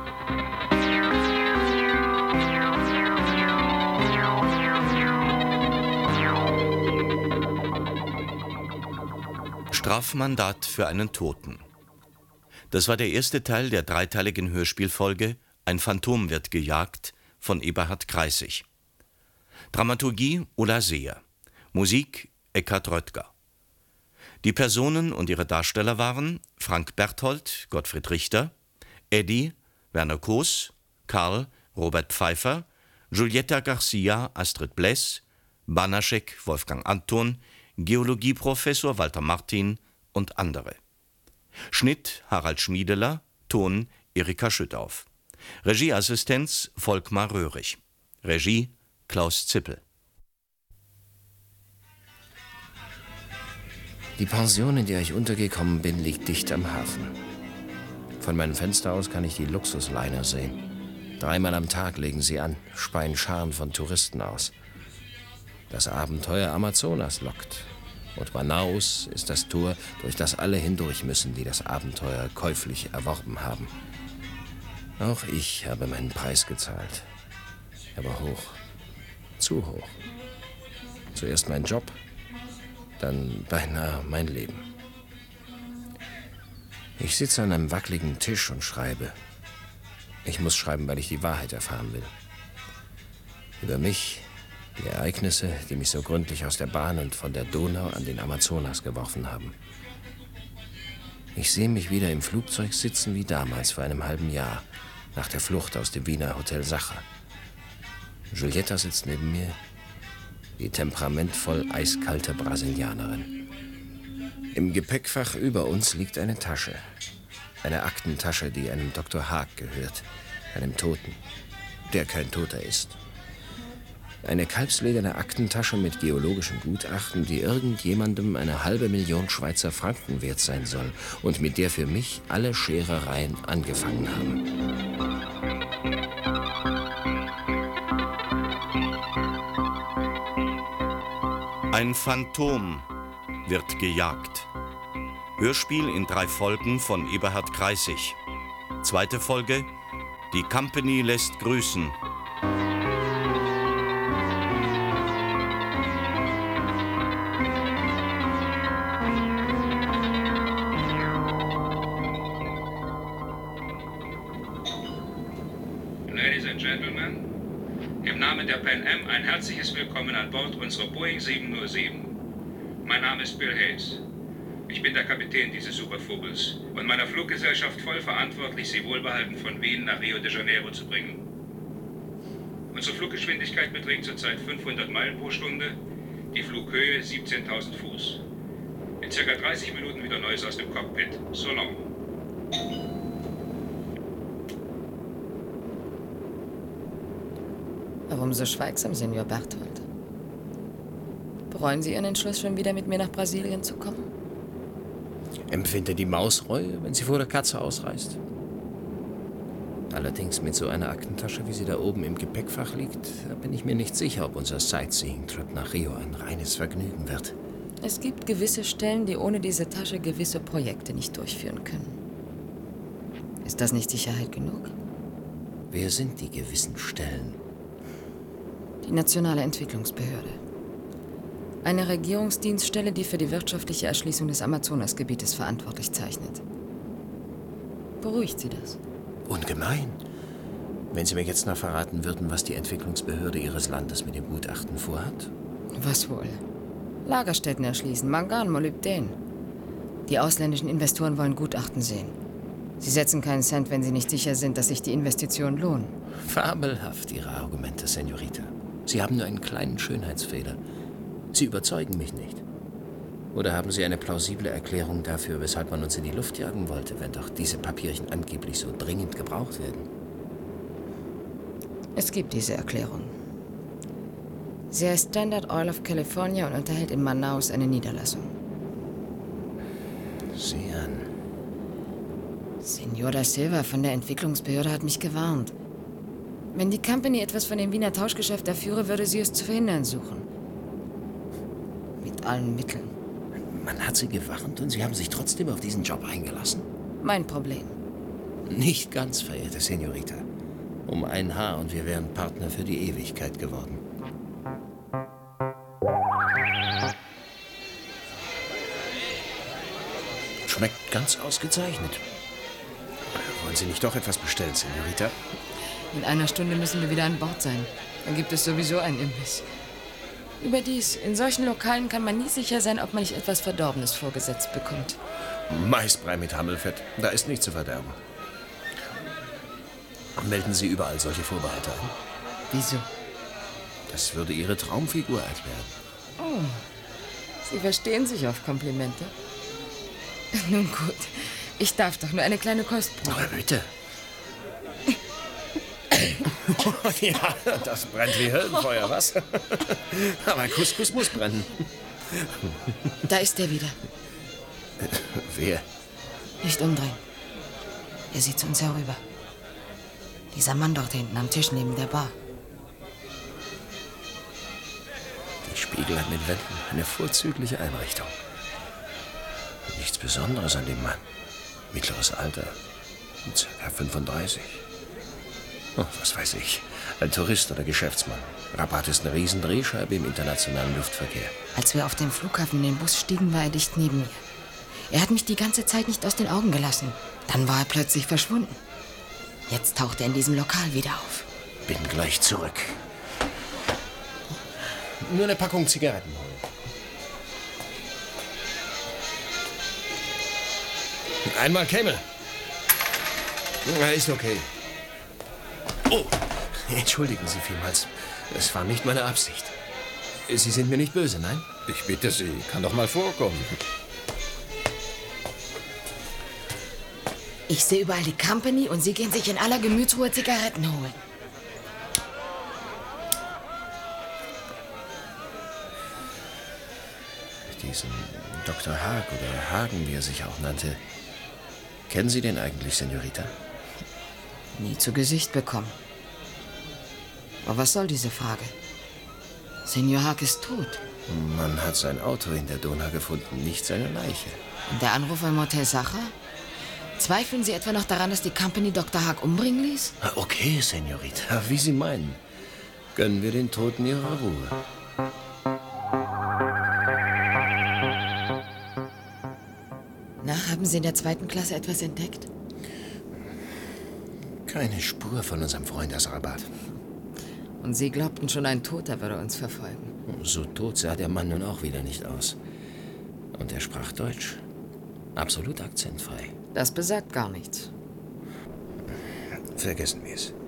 Speaker 2: Strafmandat für einen Toten. Das war der erste Teil der dreiteiligen Hörspielfolge Ein Phantom wird gejagt von Eberhard Kreissig. Dramaturgie Ulla Seher. Musik Eckhard Röttger. Die Personen und ihre Darsteller waren Frank Berthold, Gottfried Richter, Eddie, Werner Koos, Karl, Robert Pfeiffer, Giulietta Garcia, Astrid Bless, Banaschek, Wolfgang Anton, Geologieprofessor Walter Martin und andere. Schnitt Harald Schmiedeler, Ton Erika Schüttauf. Regieassistenz Volkmar Röhrig. Regie Klaus Zippel.
Speaker 1: Die Pension, in der ich untergekommen bin, liegt dicht am Hafen. Von meinem Fenster aus kann ich die Luxusliner sehen. Dreimal am Tag legen sie an, speien Scharen von Touristen aus. Das Abenteuer Amazonas lockt. Und Manaus ist das Tor, durch das alle hindurch müssen, die das Abenteuer käuflich erworben haben. Auch ich habe meinen Preis gezahlt. Aber hoch. Zu hoch. Zuerst mein Job, dann beinahe mein Leben. Ich sitze an einem wackeligen Tisch und schreibe. Ich muss schreiben, weil ich die Wahrheit erfahren will. Über mich, die Ereignisse, die mich so gründlich aus der Bahn und von der Donau an den Amazonas geworfen haben. Ich sehe mich wieder im Flugzeug sitzen wie damals vor einem halben Jahr, nach der Flucht aus dem Wiener Hotel Sacher. Giulietta sitzt neben mir, die temperamentvoll eiskalte Brasilianerin. Im Gepäckfach über uns liegt eine Tasche. Eine Aktentasche, die einem Doktor Haag gehört, einem Toten, der kein Toter ist. Eine kalbslederne Aktentasche mit geologischen Gutachten, die irgendjemandem eine halbe Million Schweizer Franken wert sein soll und mit der für mich alle Scherereien angefangen haben.
Speaker 2: Ein Phantom wird gejagt. Hörspiel in drei Folgen von Eberhard Kreissig. Zweite Folge: Die Company lässt grüßen.
Speaker 12: Ladies and Gentlemen, im Namen der Pan Am ein herzliches Willkommen an Bord unserer Boeing sieben null sieben. Mein Name ist Bill Hayes. Ich bin der Kapitän dieses Supervogels und meiner Fluggesellschaft voll verantwortlich, Sie wohlbehalten von Wien nach Rio de Janeiro zu bringen. Unsere Fluggeschwindigkeit beträgt zurzeit fünfhundert Meilen pro Stunde, die Flughöhe siebzehntausend Fuß. In circa dreißig Minuten wieder Neues aus dem Cockpit. So long.
Speaker 9: Warum so schweigsam, Senor Berthold? Bereuen Sie Ihren Entschluss, schon wieder mit mir nach Brasilien zu kommen?
Speaker 1: Empfinde die Maus Reue, wenn sie vor der Katze ausreißt. Allerdings mit so einer Aktentasche, wie sie da oben im Gepäckfach liegt, da bin ich mir nicht sicher, ob unser Sightseeing-Trip nach Rio ein reines Vergnügen wird.
Speaker 9: Es gibt gewisse Stellen, die ohne diese Tasche gewisse Projekte nicht durchführen können. Ist das nicht Sicherheit genug?
Speaker 1: Wer sind die gewissen Stellen?
Speaker 9: Die Nationale Entwicklungsbehörde. Eine Regierungsdienststelle, die für die wirtschaftliche Erschließung des Amazonasgebietes verantwortlich zeichnet. Beruhigt Sie das?
Speaker 1: Ungemein. Wenn Sie mir jetzt noch verraten würden, was die Entwicklungsbehörde Ihres Landes mit dem Gutachten vorhat?
Speaker 9: Was wohl? Lagerstätten erschließen, Mangan, Molybdän. Die ausländischen Investoren wollen Gutachten sehen. Sie setzen keinen Cent, wenn sie nicht sicher sind, dass sich die Investitionen lohnen.
Speaker 1: Fabelhaft, Ihre Argumente, Senorita. Sie haben nur einen kleinen Schönheitsfehler. Sie überzeugen mich nicht. Oder haben Sie eine plausible Erklärung dafür, weshalb man uns in die Luft jagen wollte, wenn doch diese Papierchen angeblich so dringend gebraucht werden?
Speaker 9: Es gibt diese Erklärung. Sie heißt Standard Oil of California und unterhält in Manaus eine Niederlassung.
Speaker 1: Sieh an.
Speaker 9: Senor da Silva von der Entwicklungsbehörde hat mich gewarnt. Wenn die Company etwas von dem Wiener Tauschgeschäft erführe, würde sie es zu verhindern suchen. Mit allen Mitteln.
Speaker 1: Man hat Sie gewarnt und Sie haben sich trotzdem auf diesen Job eingelassen?
Speaker 9: Mein Problem.
Speaker 1: Nicht ganz, verehrte Senorita. Um ein Haar und wir wären Partner für die Ewigkeit geworden. Schmeckt ganz ausgezeichnet. Wollen Sie nicht doch etwas bestellen, Senorita?
Speaker 9: In einer Stunde müssen wir wieder an Bord sein. Dann gibt es sowieso einen Imbiss. Überdies, in solchen Lokalen kann man nie sicher sein, ob man nicht etwas Verdorbenes vorgesetzt bekommt.
Speaker 1: Maisbrei mit Hammelfett, da ist nichts zu verderben. Melden Sie überall solche Vorbehalte an?
Speaker 9: Wieso?
Speaker 1: Das würde Ihre Traumfigur erklären.
Speaker 9: Oh, Sie verstehen sich auf Komplimente. Nun gut, ich darf doch nur eine kleine Kostprobe.
Speaker 1: Aber bitte. Ja, das brennt wie Höllenfeuer, was? Aber Couscous muss brennen.
Speaker 9: Da ist er wieder.
Speaker 1: Wer?
Speaker 9: Nicht umdrehen. Er sieht zu uns herüber. Dieser Mann dort hinten am Tisch neben der Bar.
Speaker 1: Die Spiegel hat mit Wänden eine vorzügliche Einrichtung. Nichts Besonderes an dem Mann. Mittleres Alter. Circa fünfunddreißig. Oh, was weiß ich. Ein Tourist oder Geschäftsmann. Rabat ist eine Riesendrehscheibe im internationalen Luftverkehr.
Speaker 9: Als wir auf dem Flughafen in den Bus stiegen, war er dicht neben mir. Er hat mich die ganze Zeit nicht aus den Augen gelassen. Dann war er plötzlich verschwunden. Jetzt taucht er in diesem Lokal wieder auf.
Speaker 1: Bin gleich zurück. Nur eine Packung Zigaretten holen. Einmal Camel. Ja, ist okay. Oh, entschuldigen Sie vielmals. Es war nicht meine Absicht. Sie sind mir nicht böse, nein?
Speaker 4: Ich bitte Sie, kann doch mal vorkommen.
Speaker 9: Ich sehe überall die Company und Sie gehen sich in aller Gemütsruhe Zigaretten holen.
Speaker 1: Diesen Doktor Haag oder Hagen, wie er sich auch nannte. Kennen Sie den eigentlich, Senorita?
Speaker 9: Nie zu Gesicht bekommen. Aber was soll diese Frage? Senor Haag ist tot.
Speaker 1: Man hat sein Auto in der Donau gefunden, nicht seine Leiche.
Speaker 9: Und der Anruf im Hotel Sacher? Zweifeln Sie etwa noch daran, dass die Company Doktor Haag umbringen ließ?
Speaker 1: Okay, Senorita, wie Sie meinen. Gönnen wir den Toten ihre Ruhe.
Speaker 9: Na, haben Sie in der zweiten Klasse etwas entdeckt?
Speaker 1: Keine Spur von unserem Freund aus Rabat.
Speaker 9: Und Sie glaubten schon, ein Toter würde uns verfolgen.
Speaker 1: So tot sah der Mann nun auch wieder nicht aus. Und er sprach Deutsch. Absolut akzentfrei.
Speaker 9: Das besagt gar nichts.
Speaker 1: Vergessen wir es.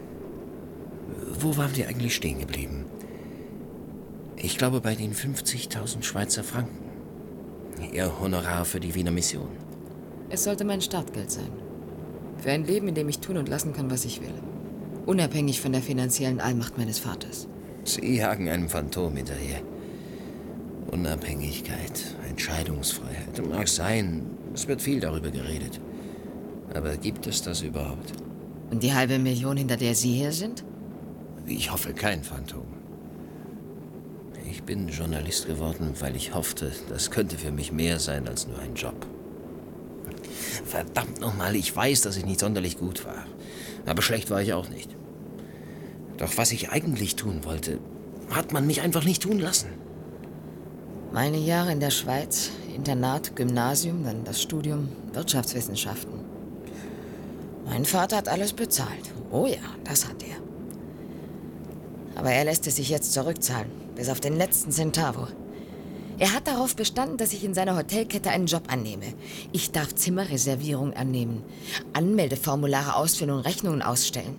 Speaker 1: Wo waren wir eigentlich stehen geblieben? Ich glaube bei den fünfzigtausend Schweizer Franken. Ihr Honorar für die Wiener Mission.
Speaker 9: Es sollte mein Startgeld sein. Für ein Leben, in dem ich tun und lassen kann, was ich will. Unabhängig von der finanziellen Allmacht meines Vaters.
Speaker 1: Sie jagen einem Phantom hinterher. Unabhängigkeit, Entscheidungsfreiheit. Mag sein, es wird viel darüber geredet. Aber gibt es das überhaupt?
Speaker 9: Und die halbe Million, hinter der Sie hier sind?
Speaker 1: Ich hoffe, kein Phantom. Ich bin Journalist geworden, weil ich hoffte, das könnte für mich mehr sein als nur ein Job. Verdammt nochmal, ich weiß, dass ich nicht sonderlich gut war. Aber schlecht war ich auch nicht. Doch was ich eigentlich tun wollte, hat man mich einfach nicht tun lassen.
Speaker 9: Meine Jahre in der Schweiz, Internat, Gymnasium, dann das Studium Wirtschaftswissenschaften. Mein Vater hat alles bezahlt. Oh ja, das hat er. Aber er lässt es sich jetzt zurückzahlen, bis auf den letzten Centavo. Er hat darauf bestanden, dass ich in seiner Hotelkette einen Job annehme. Ich darf Zimmerreservierung annehmen, Anmeldeformulare ausfüllen und Rechnungen ausstellen.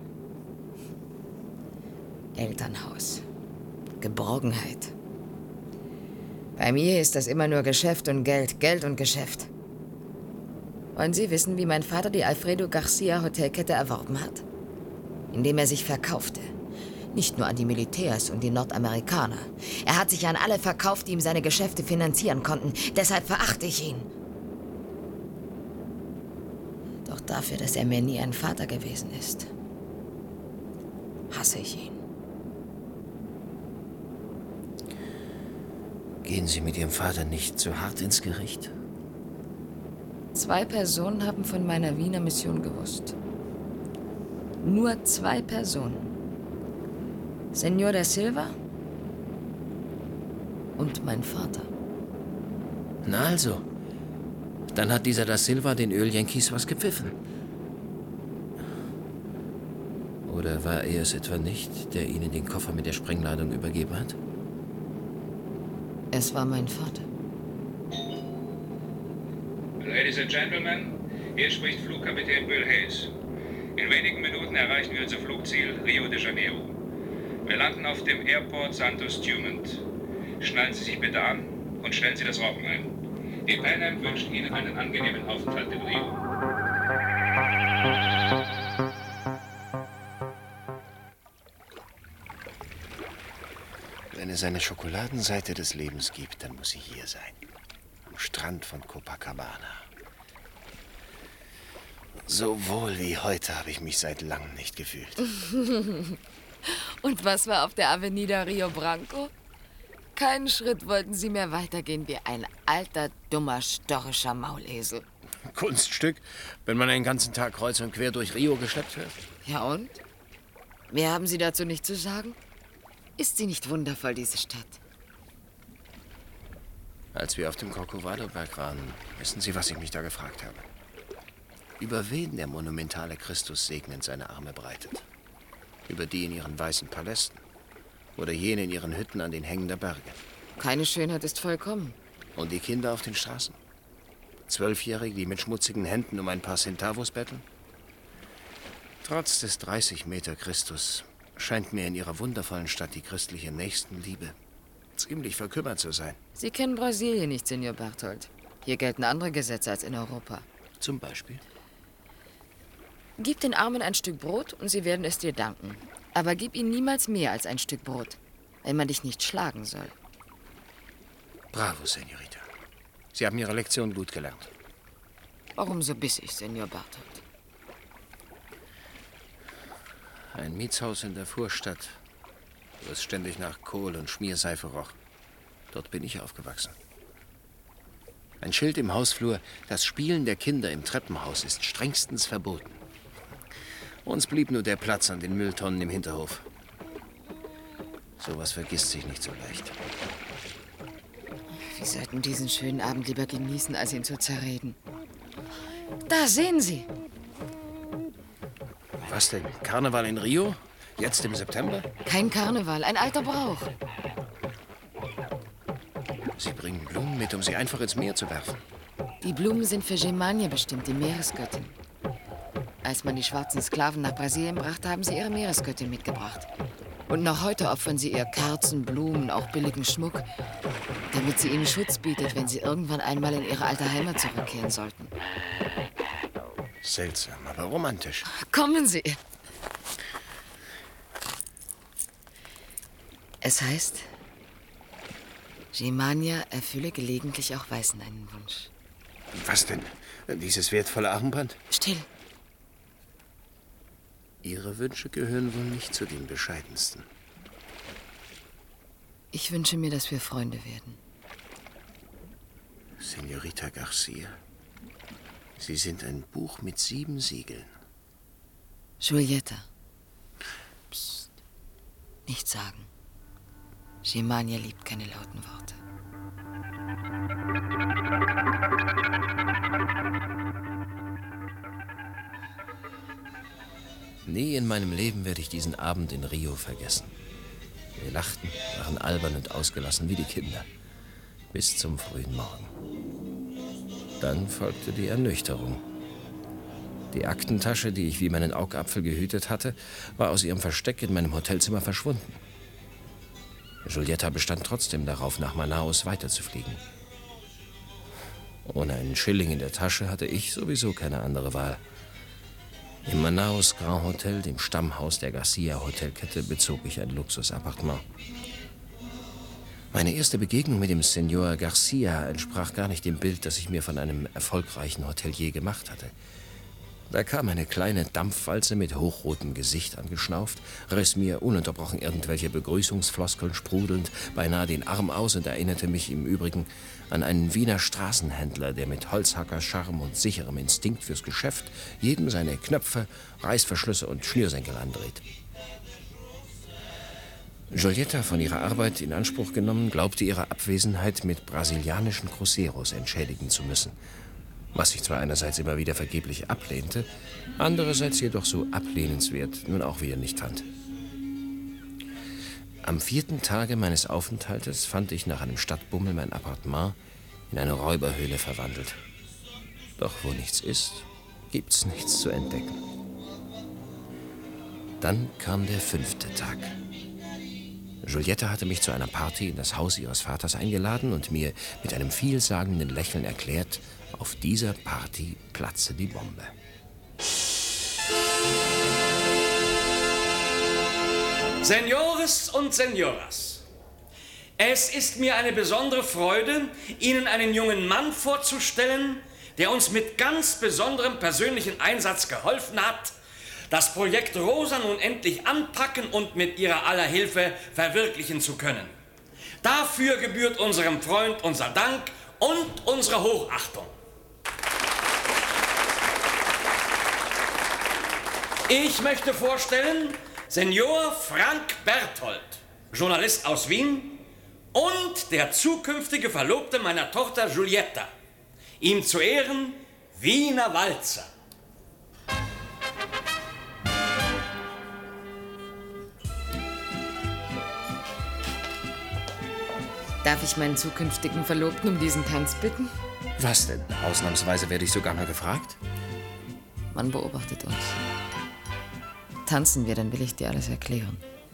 Speaker 9: Elternhaus. Geborgenheit. Bei mir ist das immer nur Geschäft und Geld, Geld und Geschäft. Wollen Sie wissen, wie mein Vater die Alfredo Garcia Hotelkette erworben hat? Indem er sich verkaufte. Nicht nur an die Militärs und die Nordamerikaner. Er hat sich an alle verkauft, die ihm seine Geschäfte finanzieren konnten. Deshalb verachte ich ihn. Doch dafür, dass er mir nie ein Vater gewesen ist, hasse ich ihn.
Speaker 1: Gehen Sie mit Ihrem Vater nicht zu hart ins Gericht?
Speaker 9: Zwei Personen haben von meiner Wiener Mission gewusst. Nur zwei Personen. Senor da Silva und mein Vater.
Speaker 1: Na also, dann hat dieser da Silva den Ölyankees was gepfiffen. Oder war er es etwa nicht, der Ihnen den Koffer mit der Sprengladung übergeben hat?
Speaker 9: Es war mein Vater.
Speaker 12: Ladies and Gentlemen, hier spricht Flugkapitän Bill Hayes. In wenigen Minuten erreichen wir unser Flugziel Rio de Janeiro. Wir landen auf dem Airport Santos Dumont. Schnallen Sie sich bitte an und stellen Sie das Rauchen ein. Die Pan Am wünscht Ihnen einen angenehmen Aufenthalt in Rio.
Speaker 1: Wenn es eine Schokoladenseite des Lebens gibt, dann muss sie hier sein. Am Strand von Copacabana. So wohl wie heute habe ich mich seit langem nicht gefühlt.
Speaker 9: Und was war auf der Avenida Rio Branco? Keinen Schritt wollten Sie mehr weitergehen wie ein alter, dummer, störrischer Maulesel.
Speaker 1: Kunststück, wenn man einen ganzen Tag kreuz und quer durch Rio geschleppt wird.
Speaker 9: Ja und? Mehr haben Sie dazu nicht zu sagen? Ist sie nicht wundervoll, diese Stadt?
Speaker 1: Als wir auf dem Corcovado-Berg waren, wissen Sie, was ich mich da gefragt habe? Über wen der monumentale Christus segnend seine Arme breitet? Über die in ihren weißen Palästen oder jene in ihren Hütten an den Hängen der Berge?
Speaker 9: Keine Schönheit ist vollkommen.
Speaker 1: Und die Kinder auf den Straßen? Zwölfjährige, die mit schmutzigen Händen um ein paar Centavos betteln? Trotz des dreißig Meter Christus scheint mir in ihrer wundervollen Stadt die christliche Nächstenliebe ziemlich verkümmert zu sein.
Speaker 9: Sie kennen Brasilien nicht, Senor Berthold. Hier gelten andere Gesetze als in Europa.
Speaker 1: Zum Beispiel?
Speaker 9: Gib den Armen ein Stück Brot und sie werden es dir danken. Aber gib ihnen niemals mehr als ein Stück Brot, wenn man dich nicht schlagen soll.
Speaker 1: Bravo, Senorita. Sie haben Ihre Lektion gut gelernt.
Speaker 9: Warum so bissig, Senor Berthold?
Speaker 1: Ein Mietshaus in der Vorstadt, wo es ständig nach Kohl und Schmierseife roch. Dort bin ich aufgewachsen. Ein Schild im Hausflur: Das Spielen der Kinder im Treppenhaus ist strengstens verboten. Uns blieb nur der Platz an den Mülltonnen im Hinterhof. Sowas vergisst sich nicht so leicht.
Speaker 9: Wir sollten diesen schönen Abend lieber genießen, als ihn zu zerreden. Da sehen Sie!
Speaker 1: Was denn? Karneval in Rio? Jetzt im September?
Speaker 9: Kein Karneval, ein alter Brauch.
Speaker 1: Sie bringen Blumen mit, um sie einfach ins Meer zu werfen.
Speaker 9: Die Blumen sind für Germania bestimmt, die Meeresgöttin. Als man die schwarzen Sklaven nach Brasilien brachte, haben sie ihre Meeresgöttin mitgebracht. Und noch heute opfern sie ihr Kerzen, Blumen, auch billigen Schmuck, damit sie ihnen Schutz bietet, wenn sie irgendwann einmal in ihre alte Heimat zurückkehren sollten.
Speaker 1: Seltsam, aber romantisch.
Speaker 9: Kommen Sie. Es heißt, Germania erfülle gelegentlich auch Weißen einen Wunsch.
Speaker 1: Was denn? Dieses wertvolle Armband?
Speaker 9: Still.
Speaker 1: Ihre Wünsche gehören wohl nicht zu den bescheidensten.
Speaker 9: Ich wünsche mir, dass wir Freunde werden.
Speaker 1: Senorita Garcia, Sie sind ein Buch mit sieben Siegeln.
Speaker 9: Giulietta. Psst. Nichts sagen. Germania liebt keine lauten Worte.
Speaker 1: Nie in meinem Leben werde ich diesen Abend in Rio vergessen. Wir lachten, waren albern und ausgelassen wie die Kinder. Bis zum frühen Morgen. Dann folgte die Ernüchterung. Die Aktentasche, die ich wie meinen Augapfel gehütet hatte, war aus ihrem Versteck in meinem Hotelzimmer verschwunden. Giulietta bestand trotzdem darauf, nach Manaus weiterzufliegen. Ohne einen Schilling in der Tasche hatte ich sowieso keine andere Wahl. Im Manaus Grand Hotel, dem Stammhaus der Garcia-Hotelkette, bezog ich ein Luxusappartement. Meine erste Begegnung mit dem Senor Garcia entsprach gar nicht dem Bild, das ich mir von einem erfolgreichen Hotelier gemacht hatte. Da kam eine kleine Dampfwalze mit hochrotem Gesicht angeschnauft, riss mir ununterbrochen irgendwelche Begrüßungsfloskeln sprudelnd beinahe den Arm aus und erinnerte mich im Übrigen an einen Wiener Straßenhändler, der mit Holzhackerscharme und sicherem Instinkt fürs Geschäft jedem seine Knöpfe, Reißverschlüsse und Schnürsenkel andreht. Giulietta, von ihrer Arbeit in Anspruch genommen, glaubte ihre Abwesenheit mit brasilianischen Cruceros entschädigen zu müssen, was ich zwar einerseits immer wieder vergeblich ablehnte, andererseits jedoch so ablehnenswert nun auch wieder nicht fand. Am vierten Tage meines Aufenthaltes fand ich nach einem Stadtbummel mein Appartement in eine Räuberhöhle verwandelt. Doch wo nichts ist, gibt's nichts zu entdecken. Dann kam der fünfte Tag. Giulietta hatte mich zu einer Party in das Haus ihres Vaters eingeladen und mir mit einem vielsagenden Lächeln erklärt, auf dieser Party platze die Bombe.
Speaker 13: Senores und Senoras, es ist mir eine besondere Freude, Ihnen einen jungen Mann vorzustellen, der uns mit ganz besonderem persönlichen Einsatz geholfen hat, das Projekt Rosa nun endlich anpacken und mit Ihrer aller Hilfe verwirklichen zu können. Dafür gebührt unserem Freund unser Dank und unsere Hochachtung. Ich möchte vorstellen, Senor Frank Berthold, Journalist aus Wien, und der zukünftige Verlobte meiner Tochter Giulietta. Ihm zu Ehren Wiener Walzer.
Speaker 9: Darf ich meinen zukünftigen Verlobten um diesen Tanz bitten?
Speaker 1: Was denn? Ausnahmsweise werde ich sogar mal gefragt?
Speaker 9: Man beobachtet uns. Tanzen wir, dann will ich dir alles erklären.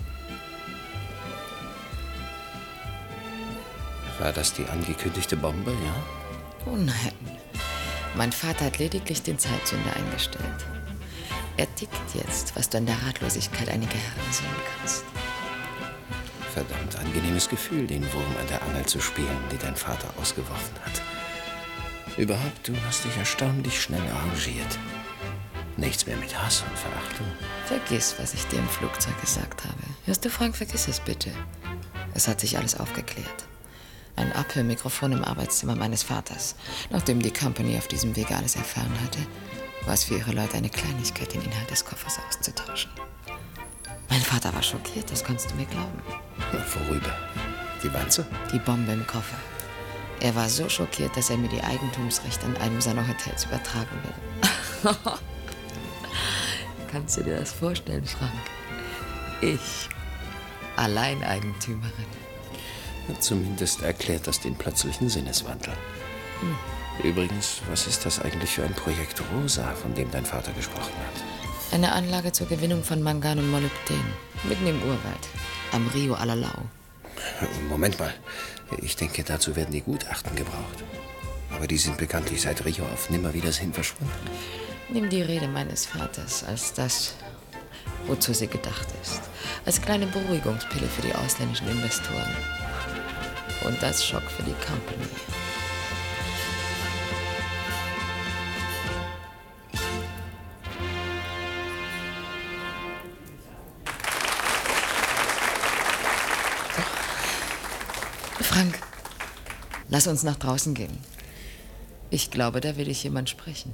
Speaker 1: War das die angekündigte Bombe, ja?
Speaker 9: Oh nein. Mein Vater hat lediglich den Zeitzünder eingestellt. Er tickt jetzt, was du an der Ratlosigkeit einiger Herren sehen kannst.
Speaker 1: Verdammt angenehmes Gefühl, den Wurm an der Angel zu spielen, die dein Vater ausgeworfen hat. Überhaupt, du hast dich erstaunlich schnell arrangiert. Nichts mehr mit Hass und Verachtung.
Speaker 9: Vergiss, was ich dir im Flugzeug gesagt habe. Hörst du, Frank, vergiss es bitte. Es hat sich alles aufgeklärt. Ein Abhörmikrofon im Arbeitszimmer meines Vaters. Nachdem die Company auf diesem Wege alles erfahren hatte, war es für ihre Leute eine Kleinigkeit, den Inhalt des Koffers auszutauschen. Mein Vater war schockiert, das kannst du mir glauben.
Speaker 1: Worüber? Die Wanze?
Speaker 9: Die Bombe im Koffer. Er war so schockiert, dass er mir die Eigentumsrechte an einem seiner Hotels übertragen will. Kannst du dir das vorstellen, Frank? Ich, Alleineigentümerin.
Speaker 1: Zumindest erklärt das den plötzlichen Sinneswandel. Hm. Übrigens, was ist das eigentlich für ein Projekt Rosa, von dem dein Vater gesprochen hat?
Speaker 9: Eine Anlage zur Gewinnung von Mangan und Molybden. Mitten im Urwald. Am Rio Alalau.
Speaker 1: Moment mal. Ich denke, dazu werden die Gutachten gebraucht. Aber die sind bekanntlich seit Rio auf Nimmerwiedersehen verschwunden.
Speaker 9: Nimm die Rede meines Vaters als das, wozu sie gedacht ist. Als kleine Beruhigungspille für die ausländischen Investoren. Und als Schock für die Company. Frank, lass uns nach draußen gehen. Ich glaube, da will dich jemand sprechen.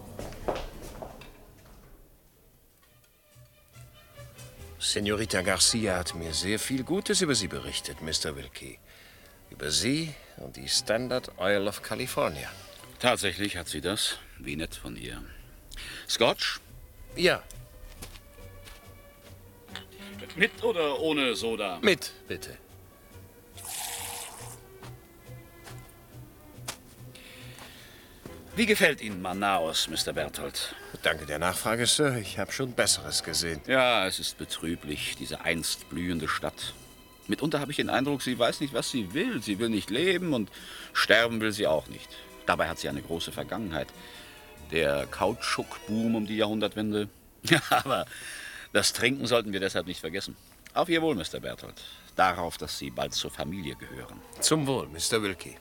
Speaker 1: Senorita Garcia hat mir sehr viel Gutes über Sie berichtet, Mister Wilkie. Über Sie und die Standard Oil of California.
Speaker 14: Tatsächlich hat sie das. Wie nett von ihr. Scotch?
Speaker 1: Ja.
Speaker 14: Mit oder ohne Soda?
Speaker 1: Mit, bitte.
Speaker 14: Wie gefällt Ihnen Manaus, Mister Berthold?
Speaker 1: Danke der Nachfrage, Sir. Ich habe schon Besseres gesehen.
Speaker 14: Ja, es ist betrüblich, diese einst blühende Stadt. Mitunter habe ich den Eindruck, sie weiß nicht, was sie will. Sie will nicht leben und sterben will sie auch nicht. Dabei hat sie eine große Vergangenheit. Der Kautschukboom um die Jahrhundertwende. Ja, aber das Trinken sollten wir deshalb nicht vergessen. Auf Ihr Wohl, Mister Berthold. Darauf, dass Sie bald zur Familie gehören.
Speaker 1: Zum Wohl, Mister Wilkie.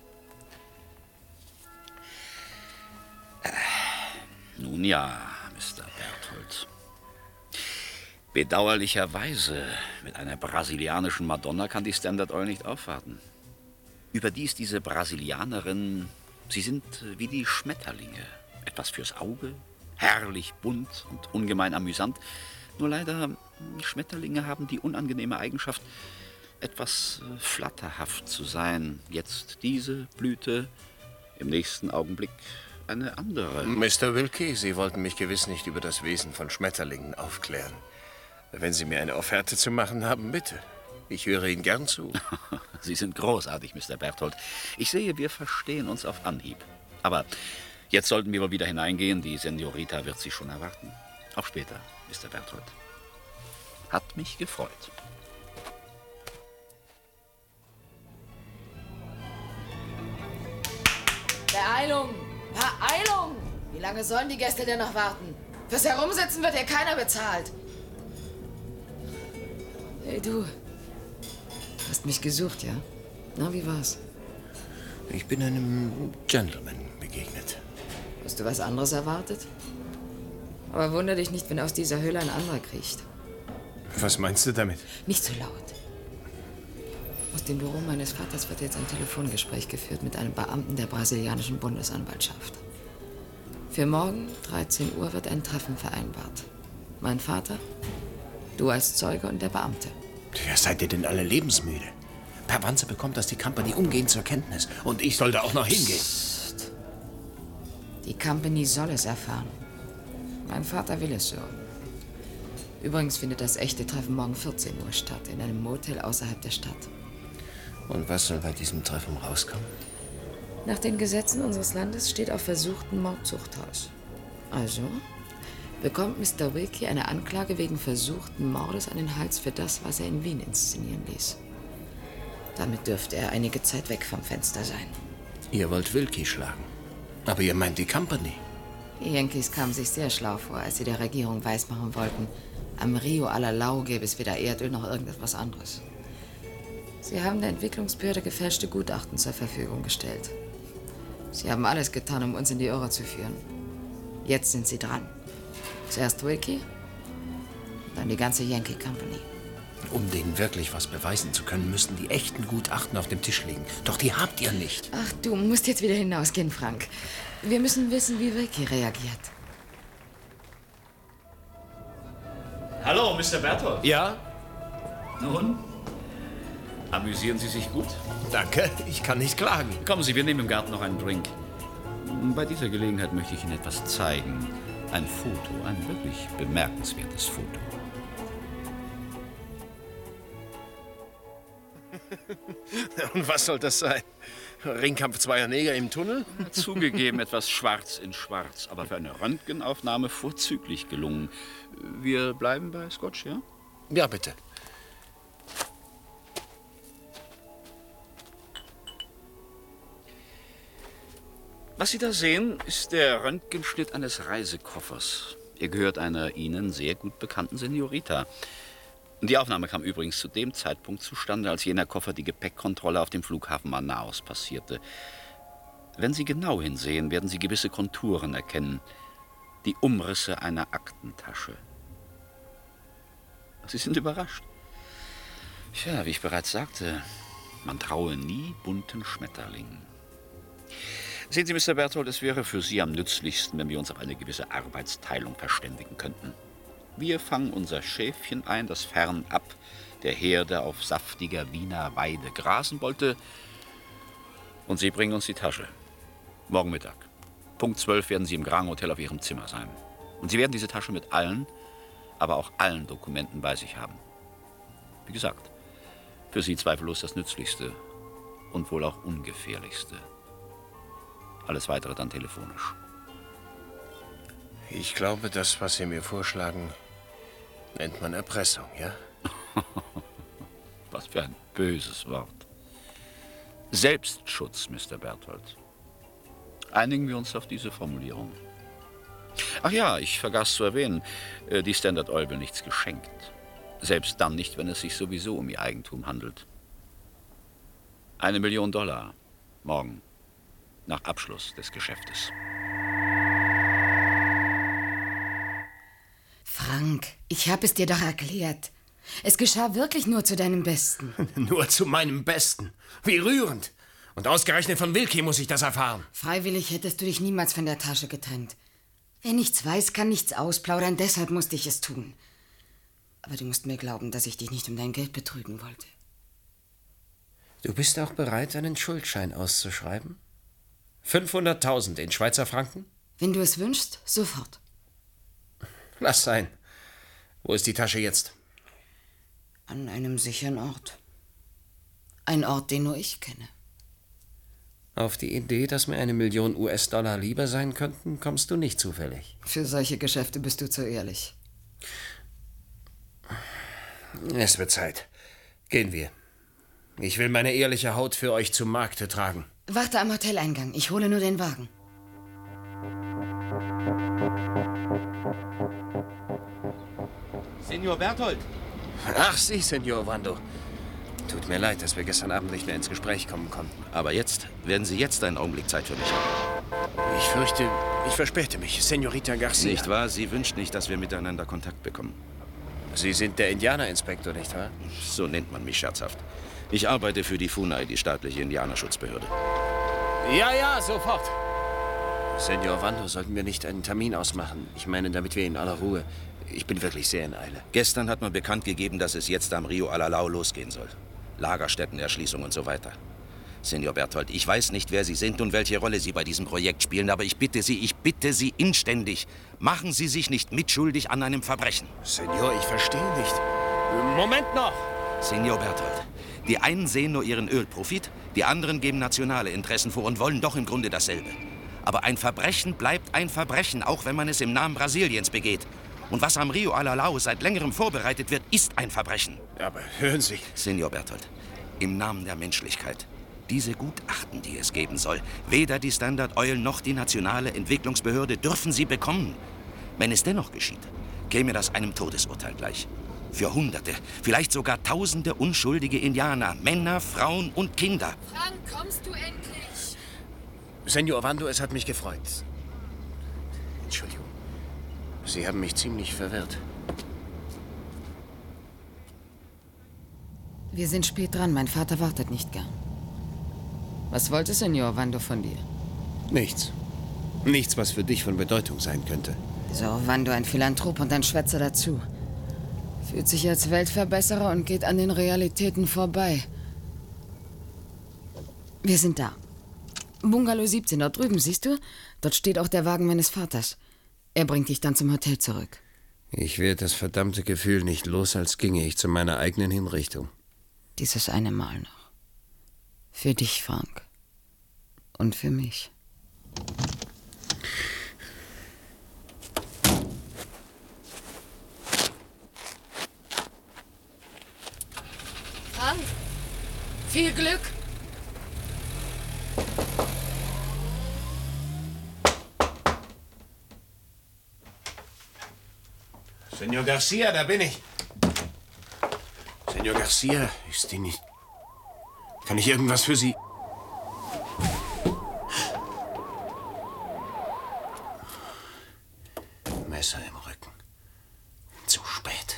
Speaker 14: Nun ja, Mister Berthold. Bedauerlicherweise, mit einer brasilianischen Madonna kann die Standard Oil nicht aufwarten. Überdies diese Brasilianerinnen, sie sind wie die Schmetterlinge. Etwas fürs Auge, herrlich bunt und ungemein amüsant. Nur leider, Schmetterlinge haben die unangenehme Eigenschaft, etwas flatterhaft zu sein. Jetzt diese Blüte, im nächsten Augenblick eine andere.
Speaker 1: Mister Wilkie, Sie wollten mich gewiss nicht über das Wesen von Schmetterlingen aufklären. Wenn Sie mir eine Offerte zu machen haben, bitte. Ich höre Ihnen gern zu.
Speaker 14: Sie sind großartig, Mister Berthold. Ich sehe, wir verstehen uns auf Anhieb. Aber jetzt sollten wir wohl wieder hineingehen. Die Senorita wird Sie schon erwarten. Auf später, Mister Berthold. Hat mich gefreut.
Speaker 9: Beeilung! Beeilung! Wie lange sollen die Gäste denn noch warten? Fürs Herumsitzen wird ja keiner bezahlt. Hey, du. Hast mich gesucht, ja? Na, wie war's?
Speaker 1: Ich bin einem Gentleman begegnet.
Speaker 9: Hast du was anderes erwartet? Aber wundere dich nicht, wenn aus dieser Höhle ein anderer kriecht.
Speaker 1: Was meinst du damit?
Speaker 9: Nicht so laut. Aus dem Büro meines Vaters wird jetzt ein Telefongespräch geführt mit einem Beamten der brasilianischen Bundesanwaltschaft. Für morgen, dreizehn Uhr, wird ein Treffen vereinbart. Mein Vater, du als Zeuge und der Beamte.
Speaker 1: Ja, seid ihr denn alle lebensmüde? Per Wanze bekommt das die Company umgehend zur Kenntnis. Und ich soll da auch noch hingehen.
Speaker 9: Psst. Die Company soll es erfahren. Mein Vater will es so. Übrigens findet das echte Treffen morgen vierzehn Uhr statt, in einem Motel außerhalb der Stadt.
Speaker 1: Und was soll bei diesem Treffen rauskommen?
Speaker 9: Nach den Gesetzen unseres Landes steht auf versuchten Mord Zuchthaus. Also bekommt Mister Wilkie eine Anklage wegen versuchten Mordes an den Hals für das, was er in Wien inszenieren ließ. Damit dürfte er einige Zeit weg vom Fenster sein.
Speaker 1: Ihr wollt Wilkie schlagen. Aber ihr meint die Company.
Speaker 9: Die Yankees kamen sich sehr schlau vor, als sie der Regierung weismachen wollten, am Rio Alalau gäbe es weder Erdöl noch irgendetwas anderes. Sie haben der Entwicklungsbehörde gefälschte Gutachten zur Verfügung gestellt. Sie haben alles getan, um uns in die Irre zu führen. Jetzt sind sie dran. Zuerst Wilkie, dann die ganze Yankee Company.
Speaker 1: Um denen wirklich was beweisen zu können, müssten die echten Gutachten auf dem Tisch liegen. Doch die habt ihr nicht.
Speaker 9: Ach, du musst jetzt wieder hinausgehen, Frank. Wir müssen wissen, wie Wilkie reagiert.
Speaker 14: Hallo, Mister Berthold.
Speaker 1: Ja?
Speaker 14: Nun, amüsieren Sie sich gut?
Speaker 1: Danke, ich kann nicht klagen.
Speaker 14: Kommen Sie, wir nehmen im Garten noch einen Drink. Bei dieser Gelegenheit möchte ich Ihnen etwas zeigen. Ein Foto, ein wirklich bemerkenswertes Foto.
Speaker 1: Und was soll das sein? Ringkampf zweier Neger im Tunnel?
Speaker 14: Zugegeben, etwas schwarz in schwarz, aber für eine Röntgenaufnahme vorzüglich gelungen. Wir bleiben bei Scotch, ja?
Speaker 1: Ja, bitte.
Speaker 14: Was Sie da sehen, ist der Röntgenschnitt eines Reisekoffers. Er gehört einer Ihnen sehr gut bekannten Senorita. Die Aufnahme kam übrigens zu dem Zeitpunkt zustande, als jener Koffer die Gepäckkontrolle auf dem Flughafen Manaus passierte. Wenn Sie genau hinsehen, werden Sie gewisse Konturen erkennen. Die Umrisse einer Aktentasche. Sie sind überrascht. Tja, wie ich bereits sagte, man traue nie bunten Schmetterlingen. Sehen Sie, Mister Berthold, es wäre für Sie am nützlichsten, wenn wir uns auf eine gewisse Arbeitsteilung verständigen könnten. Wir fangen unser Schäfchen ein, das fernab der Herde auf saftiger Wiener Weide grasen wollte. Und Sie bringen uns die Tasche. Morgen Mittag. Punkt zwölf werden Sie im Grand Hotel auf Ihrem Zimmer sein. Und Sie werden diese Tasche mit allen, aber auch allen Dokumenten bei sich haben. Wie gesagt, für Sie zweifellos das Nützlichste und wohl auch ungefährlichste. Alles Weitere dann telefonisch.
Speaker 1: Ich glaube, das, was Sie mir vorschlagen, nennt man Erpressung, ja?
Speaker 14: Was für ein böses Wort. Selbstschutz, Mister Berthold. Einigen wir uns auf diese Formulierung. Ach ja, ich vergaß zu erwähnen, die Standard Oil will nichts geschenkt. Selbst dann nicht, wenn es sich sowieso um ihr Eigentum handelt. Eine Million Dollar. Morgen. Nach Abschluss des Geschäftes.
Speaker 9: Frank, ich habe es dir doch erklärt. Es geschah wirklich nur zu deinem Besten.
Speaker 1: Nur zu meinem Besten. Wie rührend. Und ausgerechnet von Wilkie muss ich das erfahren.
Speaker 9: Freiwillig hättest du dich niemals von der Tasche getrennt. Wer nichts weiß, kann nichts ausplaudern, deshalb musste ich es tun. Aber du musst mir glauben, dass ich dich nicht um dein Geld betrügen wollte.
Speaker 1: Du bist auch bereit, einen Schuldschein auszuschreiben? fünfhunderttausend in Schweizer Franken?
Speaker 9: Wenn du es wünschst, sofort.
Speaker 1: Lass sein. Wo ist die Tasche jetzt?
Speaker 9: An einem sicheren Ort. Ein Ort, den nur ich kenne.
Speaker 1: Auf die Idee, dass mir eine Million U S-Dollar lieber sein könnten, kommst du nicht zufällig.
Speaker 9: Für solche Geschäfte bist du zu ehrlich.
Speaker 1: Es wird Zeit. Gehen wir. Ich will meine ehrliche Haut für euch zum Markte tragen.
Speaker 9: Warte am Hoteleingang. Ich hole nur den Wagen.
Speaker 2: Senor Berthold.
Speaker 1: Ach, Sie, Senor Wando. Tut mir leid, dass wir gestern Abend nicht mehr ins Gespräch kommen konnten.
Speaker 2: Aber jetzt, werden Sie jetzt einen Augenblick Zeit für mich haben?
Speaker 1: Ich fürchte, ich verspäte mich. Senorita Garcia.
Speaker 2: Nicht wahr? Sie wünscht nicht, dass wir miteinander Kontakt bekommen.
Speaker 1: Sie sind der Indianerinspektor, nicht wahr?
Speaker 2: So nennt man mich scherzhaft. Ich arbeite für die F U N A I, die staatliche Indianerschutzbehörde.
Speaker 1: Ja, ja, sofort. Senor Wando, sollten wir nicht einen Termin ausmachen? Ich meine, damit wir in aller Ruhe... Ich bin wirklich sehr in Eile.
Speaker 2: Gestern hat man bekannt gegeben, dass es jetzt am Rio Alalau losgehen soll. Lagerstättenerschließung und so weiter. Senor Berthold, ich weiß nicht, wer Sie sind und welche Rolle Sie bei diesem Projekt spielen, aber ich bitte Sie, ich bitte Sie inständig, machen Sie sich nicht mitschuldig an einem Verbrechen.
Speaker 1: Senor, ich verstehe nicht. Moment noch!
Speaker 2: Senor Berthold,
Speaker 15: Die einen sehen nur ihren Ölprofit, die anderen geben nationale Interessen vor und wollen doch im Grunde dasselbe. Aber ein Verbrechen bleibt ein Verbrechen, auch wenn man es im Namen Brasiliens begeht. Und was am Rio Alalau seit längerem vorbereitet wird, ist ein Verbrechen.
Speaker 16: Aber hören Sie...
Speaker 15: Senior Berthold, im Namen der Menschlichkeit. Diese Gutachten, die es geben soll, weder die Standard Oil noch die nationale Entwicklungsbehörde dürfen sie bekommen. Wenn es dennoch geschieht, käme das einem Todesurteil gleich. Für Hunderte, vielleicht sogar Tausende unschuldige Indianer, Männer, Frauen und Kinder.
Speaker 9: Frank, kommst du endlich?
Speaker 16: Senor Ovando, es hat mich gefreut. Entschuldigung. Sie haben mich ziemlich verwirrt.
Speaker 9: Wir sind spät dran. Mein Vater wartet nicht gern. Was wollte Senor Ovando von dir?
Speaker 16: Nichts. Nichts, was für dich von Bedeutung sein könnte.
Speaker 9: Dieser Ovando, ein Philanthrop und ein Schwätzer dazu. Fühlt sich als Weltverbesserer und geht an den Realitäten vorbei. Wir sind da. Bungalow siebzehn, dort drüben, siehst du? Dort steht auch der Wagen meines Vaters. Er bringt dich dann zum Hotel zurück.
Speaker 16: Ich werde das verdammte Gefühl nicht los, als ginge ich zu meiner eigenen Hinrichtung.
Speaker 9: Dieses eine Mal noch. Für dich, Frank. Und für mich. Frank, viel Glück!
Speaker 16: Senor Garcia, da bin ich. Senor Garcia, ist die nicht... Kann ich irgendwas für Sie... Messer im Rücken. Zu spät.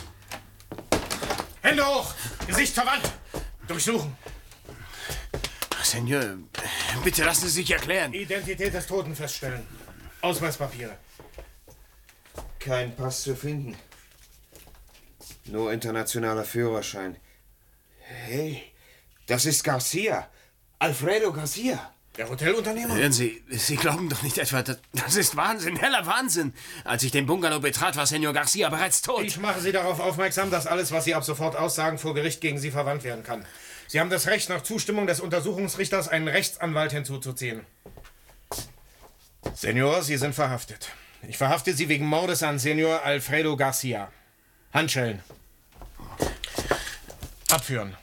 Speaker 11: Hände hoch! Gesicht verwandt! Durchsuchen!
Speaker 16: Senor, bitte lassen Sie sich erklären.
Speaker 11: Identität des Toten feststellen. Ausweispapiere.
Speaker 17: Kein Pass zu finden. Nur internationaler Führerschein. Hey, das ist Garcia. Alfredo Garcia.
Speaker 11: Der Hotelunternehmer?
Speaker 16: Hören Sie, Sie glauben doch nicht etwa, das, das ist Wahnsinn, heller Wahnsinn. Als ich den Bungalow betrat, war Senor Garcia bereits tot.
Speaker 11: Ich mache Sie darauf aufmerksam, dass alles, was Sie ab sofort aussagen, vor Gericht gegen Sie verwandt werden kann. Sie haben das Recht, nach Zustimmung des Untersuchungsrichters einen Rechtsanwalt hinzuzuziehen. Senor, Sie sind verhaftet. Ich verhafte Sie wegen Mordes an Senor Alfredo Garcia. Handschellen. Abführen.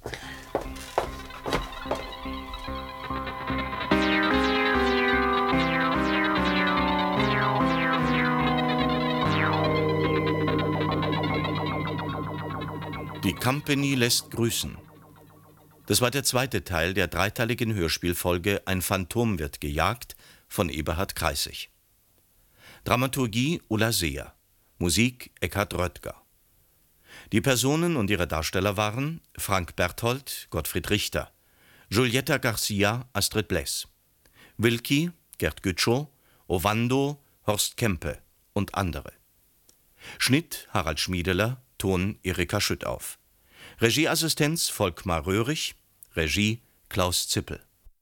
Speaker 2: Die Company lässt grüßen. Das war der zweite Teil der dreiteiligen Hörspielfolge Ein Phantom wird gejagt von Eberhard Kreissig. Dramaturgie Ulla Seher, Musik Eckhard Röttger. Die Personen und ihre Darsteller waren Frank Berthold, Gottfried Richter, Giulietta Garcia, Astrid Bless, Wilki, Gerd Gütschow, Ovando, Horst Kempe und andere. Schnitt Harald Schmiedeler, Ton Erika Schüttauf. Regieassistenz Volkmar Röhrig, Regie Klaus Zippel.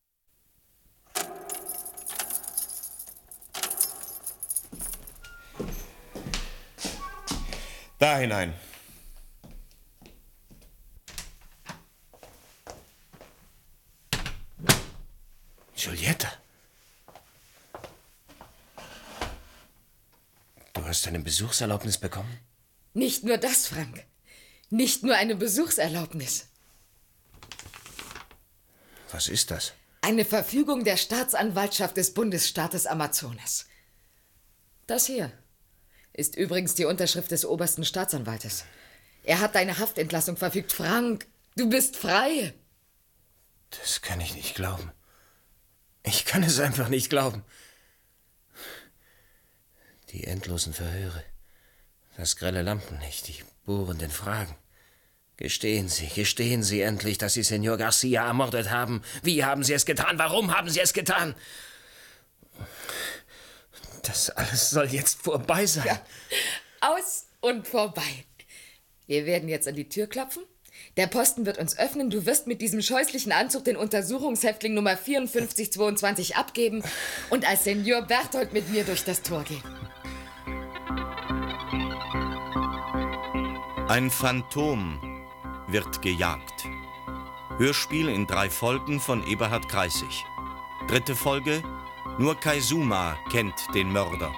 Speaker 17: Da hinein.
Speaker 16: Giulietta. Du hast eine Besuchserlaubnis bekommen?
Speaker 9: Nicht nur das, Frank. Nicht nur eine Besuchserlaubnis.
Speaker 16: Was ist das?
Speaker 9: Eine Verfügung der Staatsanwaltschaft des Bundesstaates Amazonas. Das hier ist übrigens die Unterschrift des obersten Staatsanwaltes. Er hat deine Haftentlassung verfügt. Frank, du bist frei.
Speaker 16: Das kann ich nicht glauben. Ich kann es einfach nicht glauben. Die endlosen Verhöre, das grelle Lampenlicht, die bohrenden Fragen. Gestehen Sie, gestehen Sie endlich, dass Sie Senor Garcia ermordet haben. Wie haben Sie es getan? Warum haben Sie es getan? Das alles soll jetzt vorbei sein.
Speaker 9: Ja, aus und vorbei. Wir werden jetzt an die Tür klopfen. Der Posten wird uns öffnen. Du wirst mit diesem scheußlichen Anzug den Untersuchungshäftling Nummer vierundfünfzig zweiundzwanzig abgeben und als Senor Berthold mit mir durch das Tor gehen.
Speaker 2: Ein Phantom wird gejagt. Hörspiel in drei Folgen von Eberhard Kreissig. Dritte Folge: Nur Kaizuma kennt den Mörder.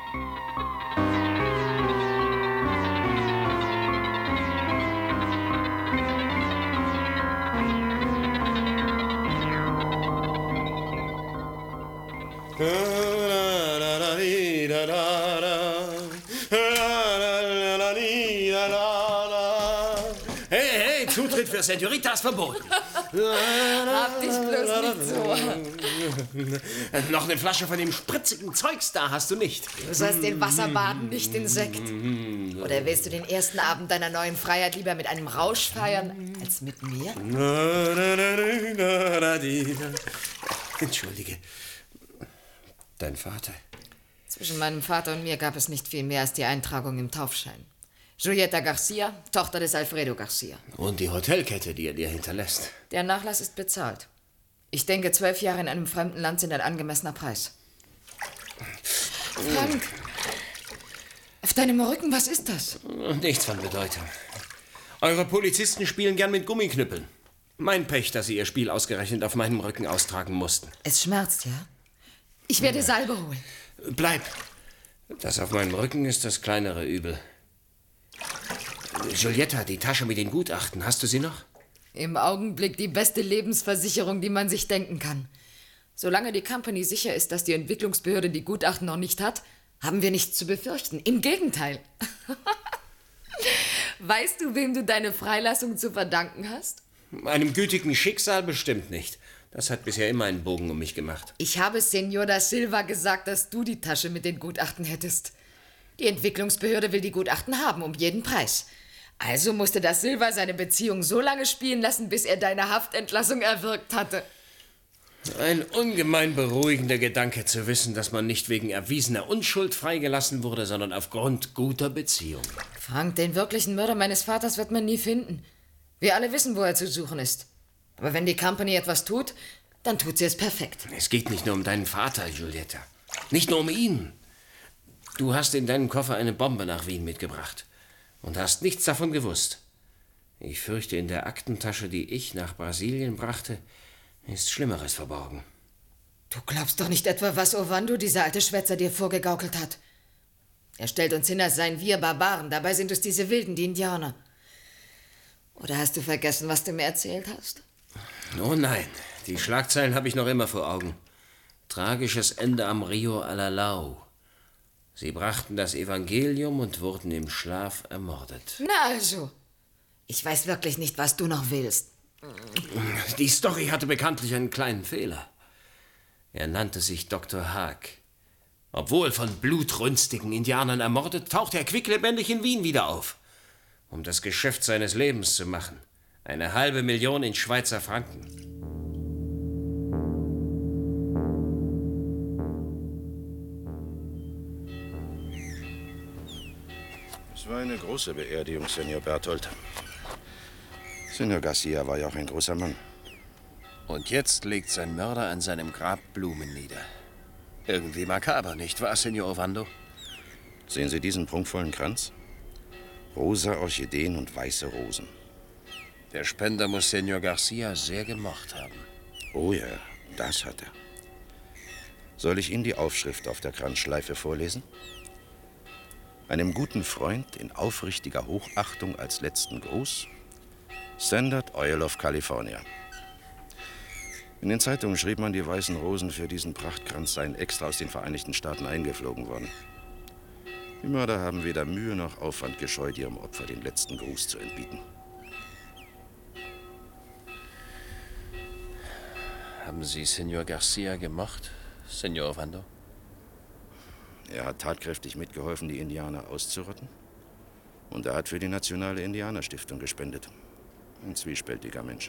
Speaker 16: Hey, hey, Zutritt für Senoritas verboten.
Speaker 9: Hab dich bloß nicht so.
Speaker 16: Noch eine Flasche von dem spritzigen Zeugs da hast du nicht.
Speaker 9: Du sollst den Wasserbaden, nicht den Sekt. Oder willst du den ersten Abend deiner neuen Freiheit lieber mit einem Rausch feiern, als mit mir?
Speaker 16: Entschuldige. Dein Vater?
Speaker 9: Zwischen meinem Vater und mir gab es nicht viel mehr als die Eintragung im Taufschein. Julieta Garcia, Tochter des Alfredo Garcia.
Speaker 16: Und die Hotelkette, die er dir hinterlässt.
Speaker 9: Der Nachlass ist bezahlt. Ich denke, zwölf Jahre in einem fremden Land sind ein angemessener Preis. Frank, auf deinem Rücken, was ist das?
Speaker 16: Nichts von Bedeutung. Eure Polizisten spielen gern mit Gummiknüppeln. Mein Pech, dass sie ihr Spiel ausgerechnet auf meinem Rücken austragen mussten.
Speaker 9: Es schmerzt, ja? Ich werde Salbe holen.
Speaker 16: Bleib. Das auf meinem Rücken ist das kleinere Übel. Giulietta, die Tasche mit den Gutachten, hast du sie noch?
Speaker 9: Im Augenblick die beste Lebensversicherung, die man sich denken kann. Solange die Company sicher ist, dass die Entwicklungsbehörde die Gutachten noch nicht hat, haben wir nichts zu befürchten. Im Gegenteil. Weißt du, wem du deine Freilassung zu verdanken hast?
Speaker 16: Einem gütigen Schicksal bestimmt nicht. Das hat bisher immer einen Bogen um mich gemacht.
Speaker 9: Ich habe Senor da Silva gesagt, dass du die Tasche mit den Gutachten hättest. Die Entwicklungsbehörde will die Gutachten haben, um jeden Preis. Also musste da Silva seine Beziehung so lange spielen lassen, bis er deine Haftentlassung erwirkt hatte.
Speaker 16: Ein ungemein beruhigender Gedanke zu wissen, dass man nicht wegen erwiesener Unschuld freigelassen wurde, sondern aufgrund guter Beziehungen.
Speaker 9: Frank, den wirklichen Mörder meines Vaters wird man nie finden. Wir alle wissen, wo er zu suchen ist. Aber wenn die Company etwas tut, dann tut sie es perfekt.
Speaker 16: Es geht nicht nur um deinen Vater, Giulietta. Nicht nur um ihn. Du hast in deinem Koffer eine Bombe nach Wien mitgebracht und hast nichts davon gewusst. Ich fürchte, in der Aktentasche, die ich nach Brasilien brachte, ist Schlimmeres verborgen.
Speaker 9: Du glaubst doch nicht etwa, was Ovando, dieser alte Schwätzer, dir vorgegaukelt hat. Er stellt uns hin, als seien wir Barbaren. Dabei sind es diese Wilden, die Indianer. Oder hast du vergessen, was du mir erzählt hast?
Speaker 16: Oh nein, die Schlagzeilen habe ich noch immer vor Augen. Tragisches Ende am Rio Alalau. Sie brachten das Evangelium und wurden im Schlaf ermordet.
Speaker 9: Na also, ich weiß wirklich nicht, was du noch willst.
Speaker 16: Die Story hatte bekanntlich einen kleinen Fehler. Er nannte sich Doktor Haag. Obwohl von blutrünstigen Indianern ermordet, tauchte er quicklebendig in Wien wieder auf, um das Geschäft seines Lebens zu machen. Eine halbe Million in Schweizer Franken.
Speaker 15: Es war eine große Beerdigung, Senor Berthold. Senor Garcia war ja auch ein großer Mann.
Speaker 16: Und jetzt legt sein Mörder an seinem Grab Blumen nieder. Irgendwie makaber, nicht wahr, Senor Ovando?
Speaker 15: Sehen Sie diesen prunkvollen Kranz? Rosa Orchideen und weiße Rosen.
Speaker 16: Der Spender muss Senor Garcia sehr gemocht haben.
Speaker 15: Oh ja, das hat er. Soll ich Ihnen die Aufschrift auf der Kranzschleife vorlesen? Einem guten Freund in aufrichtiger Hochachtung als letzten Gruß. Standard Oil of California. In den Zeitungen schrieb man, die weißen Rosen für diesen Prachtkranz seien extra aus den Vereinigten Staaten eingeflogen worden. Die Mörder haben weder Mühe noch Aufwand gescheut, ihrem Opfer den letzten Gruß zu entbieten.
Speaker 16: Haben Sie Senor Garcia gemocht, Senor Ovando?
Speaker 15: Er hat tatkräftig mitgeholfen, die Indianer auszurotten. Und er hat für die Nationale Indianerstiftung gespendet. Ein zwiespältiger Mensch.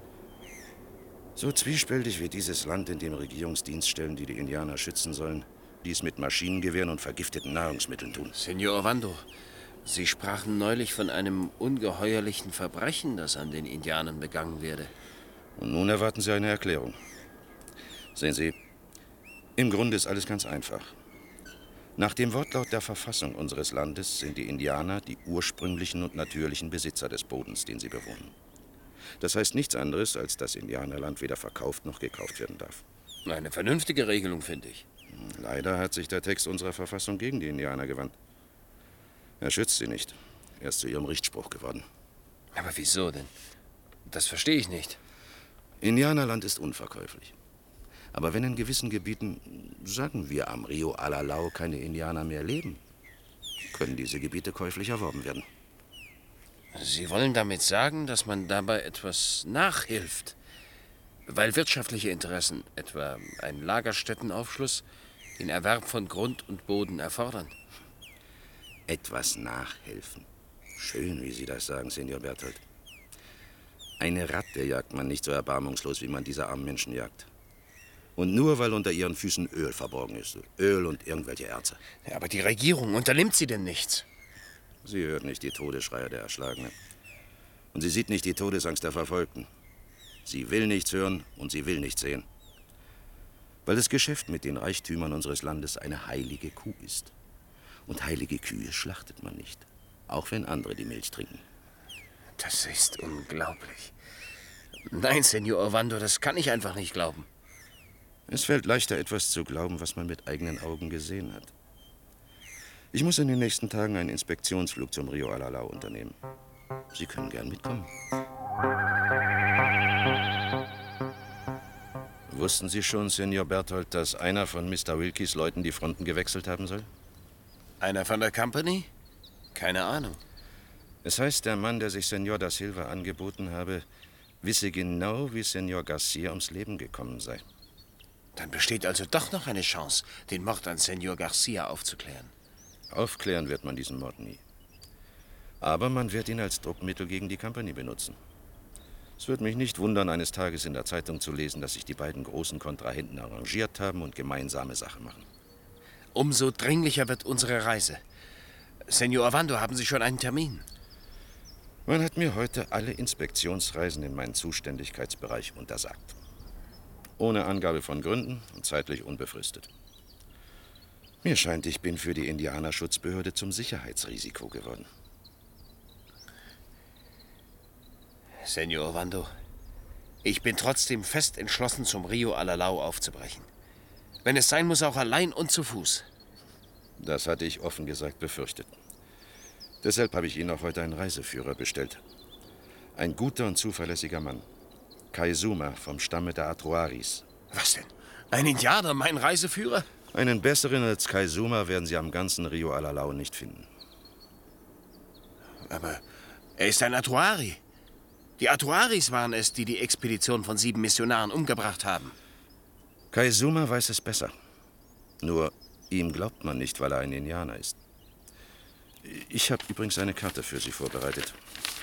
Speaker 15: So zwiespältig wie dieses Land, in dem Regierungsdienststellen, die die Indianer schützen sollen, dies mit Maschinengewehren und vergifteten Nahrungsmitteln tun.
Speaker 16: Senor Ovando, Sie sprachen neulich von einem ungeheuerlichen Verbrechen, das an den Indianern begangen werde.
Speaker 15: Und nun erwarten Sie eine Erklärung. Sehen Sie, im Grunde ist alles ganz einfach. Nach dem Wortlaut der Verfassung unseres Landes sind die Indianer die ursprünglichen und natürlichen Besitzer des Bodens, den sie bewohnen. Das heißt nichts anderes, als dass Indianerland weder verkauft noch gekauft werden darf.
Speaker 16: Eine vernünftige Regelung, finde ich.
Speaker 15: Leider hat sich der Text unserer Verfassung gegen die Indianer gewandt. Er schützt sie nicht. Er ist zu ihrem Richtspruch geworden.
Speaker 16: Aber wieso denn? Das verstehe ich nicht.
Speaker 15: Indianerland ist unverkäuflich. Aber wenn in gewissen Gebieten, sagen wir am Rio Alalau, keine Indianer mehr leben, können diese Gebiete käuflich erworben werden.
Speaker 16: Sie wollen damit sagen, dass man dabei etwas nachhilft? Weil wirtschaftliche Interessen, etwa ein Lagerstättenaufschluss, den Erwerb von Grund und Boden erfordern?
Speaker 15: Etwas nachhelfen. Schön, wie Sie das sagen, Senior Berthold. Eine Ratte jagt man nicht so erbarmungslos, wie man diese armen Menschen jagt. Und nur, weil unter ihren Füßen Öl verborgen ist. Öl und irgendwelche Erze.
Speaker 16: Ja, aber die Regierung, unternimmt sie denn nichts?
Speaker 15: Sie hört nicht die Todesschreie der Erschlagenen. Und sie sieht nicht die Todesangst der Verfolgten. Sie will nichts hören und sie will nichts sehen. Weil das Geschäft mit den Reichtümern unseres Landes eine heilige Kuh ist. Und heilige Kühe schlachtet man nicht. Auch wenn andere die Milch trinken.
Speaker 16: Das ist unglaublich. Nein, Senor Ovando, das kann ich einfach nicht glauben.
Speaker 15: Es fällt leichter, etwas zu glauben, was man mit eigenen Augen gesehen hat. Ich muss in den nächsten Tagen einen Inspektionsflug zum Rio Alalau unternehmen. Sie können gern mitkommen. Wussten Sie schon, Senor Berthold, dass einer von Mister Wilkes Leuten die Fronten gewechselt haben soll?
Speaker 16: Einer von der Company? Keine Ahnung.
Speaker 15: Es heißt, der Mann, der sich Senor da Silva angeboten habe, wisse genau, wie Senor Garcia ums Leben gekommen sei.
Speaker 16: Dann besteht also doch noch eine Chance, den Mord an Senor Garcia aufzuklären.
Speaker 15: Aufklären wird man diesen Mord nie. Aber man wird ihn als Druckmittel gegen die Company benutzen. Es wird mich nicht wundern, eines Tages in der Zeitung zu lesen, dass sich die beiden großen Kontrahenten arrangiert haben und gemeinsame Sache machen.
Speaker 16: Umso dringlicher wird unsere Reise. Senor Ovando, haben Sie schon einen Termin?
Speaker 15: Man hat mir heute alle Inspektionsreisen in meinen Zuständigkeitsbereich untersagt. Ohne Angabe von Gründen und zeitlich unbefristet. Mir scheint, ich bin für die Indianerschutzbehörde zum Sicherheitsrisiko geworden.
Speaker 16: Senor Ovando, ich bin trotzdem fest entschlossen, zum Rio Alalau aufzubrechen. Wenn es sein muss, auch allein und zu Fuß.
Speaker 15: Das hatte ich offen gesagt befürchtet. Deshalb habe ich Ihnen auch heute einen Reiseführer bestellt. Ein guter und zuverlässiger Mann. Kaizuma vom Stamme der Atroaris.
Speaker 16: Was denn? Ein Indianer, mein Reiseführer?
Speaker 15: Einen besseren als Kaizuma werden Sie am ganzen Rio Alalau nicht finden.
Speaker 16: Aber er ist ein Atroari. Die Atroaris waren es, die die Expedition von sieben Missionaren umgebracht haben.
Speaker 15: Kaizuma weiß es besser. Nur ihm glaubt man nicht, weil er ein Indianer ist. Ich habe übrigens eine Karte für Sie vorbereitet.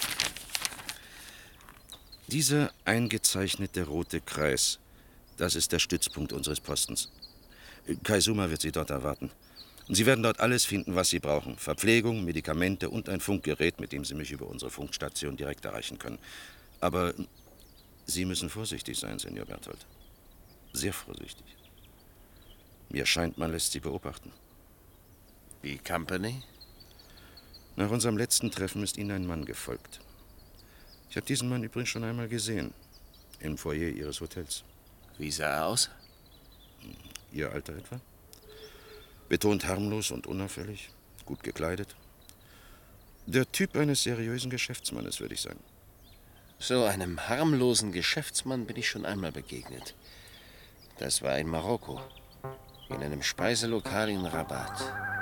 Speaker 15: Dieser eingezeichnete rote Kreis, das ist der Stützpunkt unseres Postens. Kaizuma wird Sie dort erwarten. Und Sie werden dort alles finden, was Sie brauchen. Verpflegung, Medikamente und ein Funkgerät, mit dem Sie mich über unsere Funkstation direkt erreichen können. Aber Sie müssen vorsichtig sein, Senor Berthold. Sehr vorsichtig. Mir scheint, man lässt Sie beobachten.
Speaker 16: Die Company?
Speaker 15: Nach unserem letzten Treffen ist Ihnen ein Mann gefolgt. Ich habe diesen Mann übrigens schon einmal gesehen. Im Foyer Ihres Hotels.
Speaker 16: Wie sah er aus?
Speaker 15: Ihr Alter etwa? Betont harmlos und unauffällig, gut gekleidet. Der Typ eines seriösen Geschäftsmannes, würde ich sagen.
Speaker 16: So einem harmlosen Geschäftsmann bin ich schon einmal begegnet. Das war in Marokko, in einem Speiselokal in Rabat.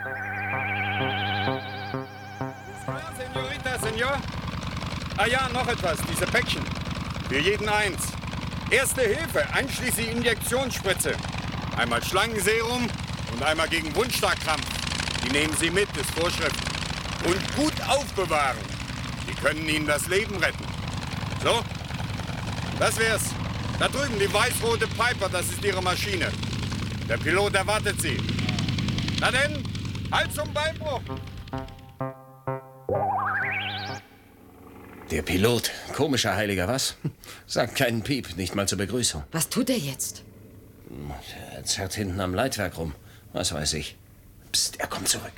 Speaker 18: Senorita, Senor? Ah ja, noch etwas, diese Päckchen. Für jeden eins. Erste Hilfe, einschließlich Injektionsspritze. Einmal Schlangenserum und einmal gegen Wundstarkrampf. Die nehmen Sie mit, ist Vorschrift. Und gut aufbewahren. Die können Ihnen das Leben retten. So, das wär's. Da drüben die weiß-rote Piper, das ist Ihre Maschine. Der Pilot erwartet Sie. Na denn, Hals zum Beinbruch.
Speaker 16: Der Pilot, komischer Heiliger, was? Sagt keinen Piep, nicht mal zur Begrüßung.
Speaker 9: Was tut er jetzt?
Speaker 16: Er zerrt hinten am Leitwerk rum, was weiß ich. Psst, er kommt zurück.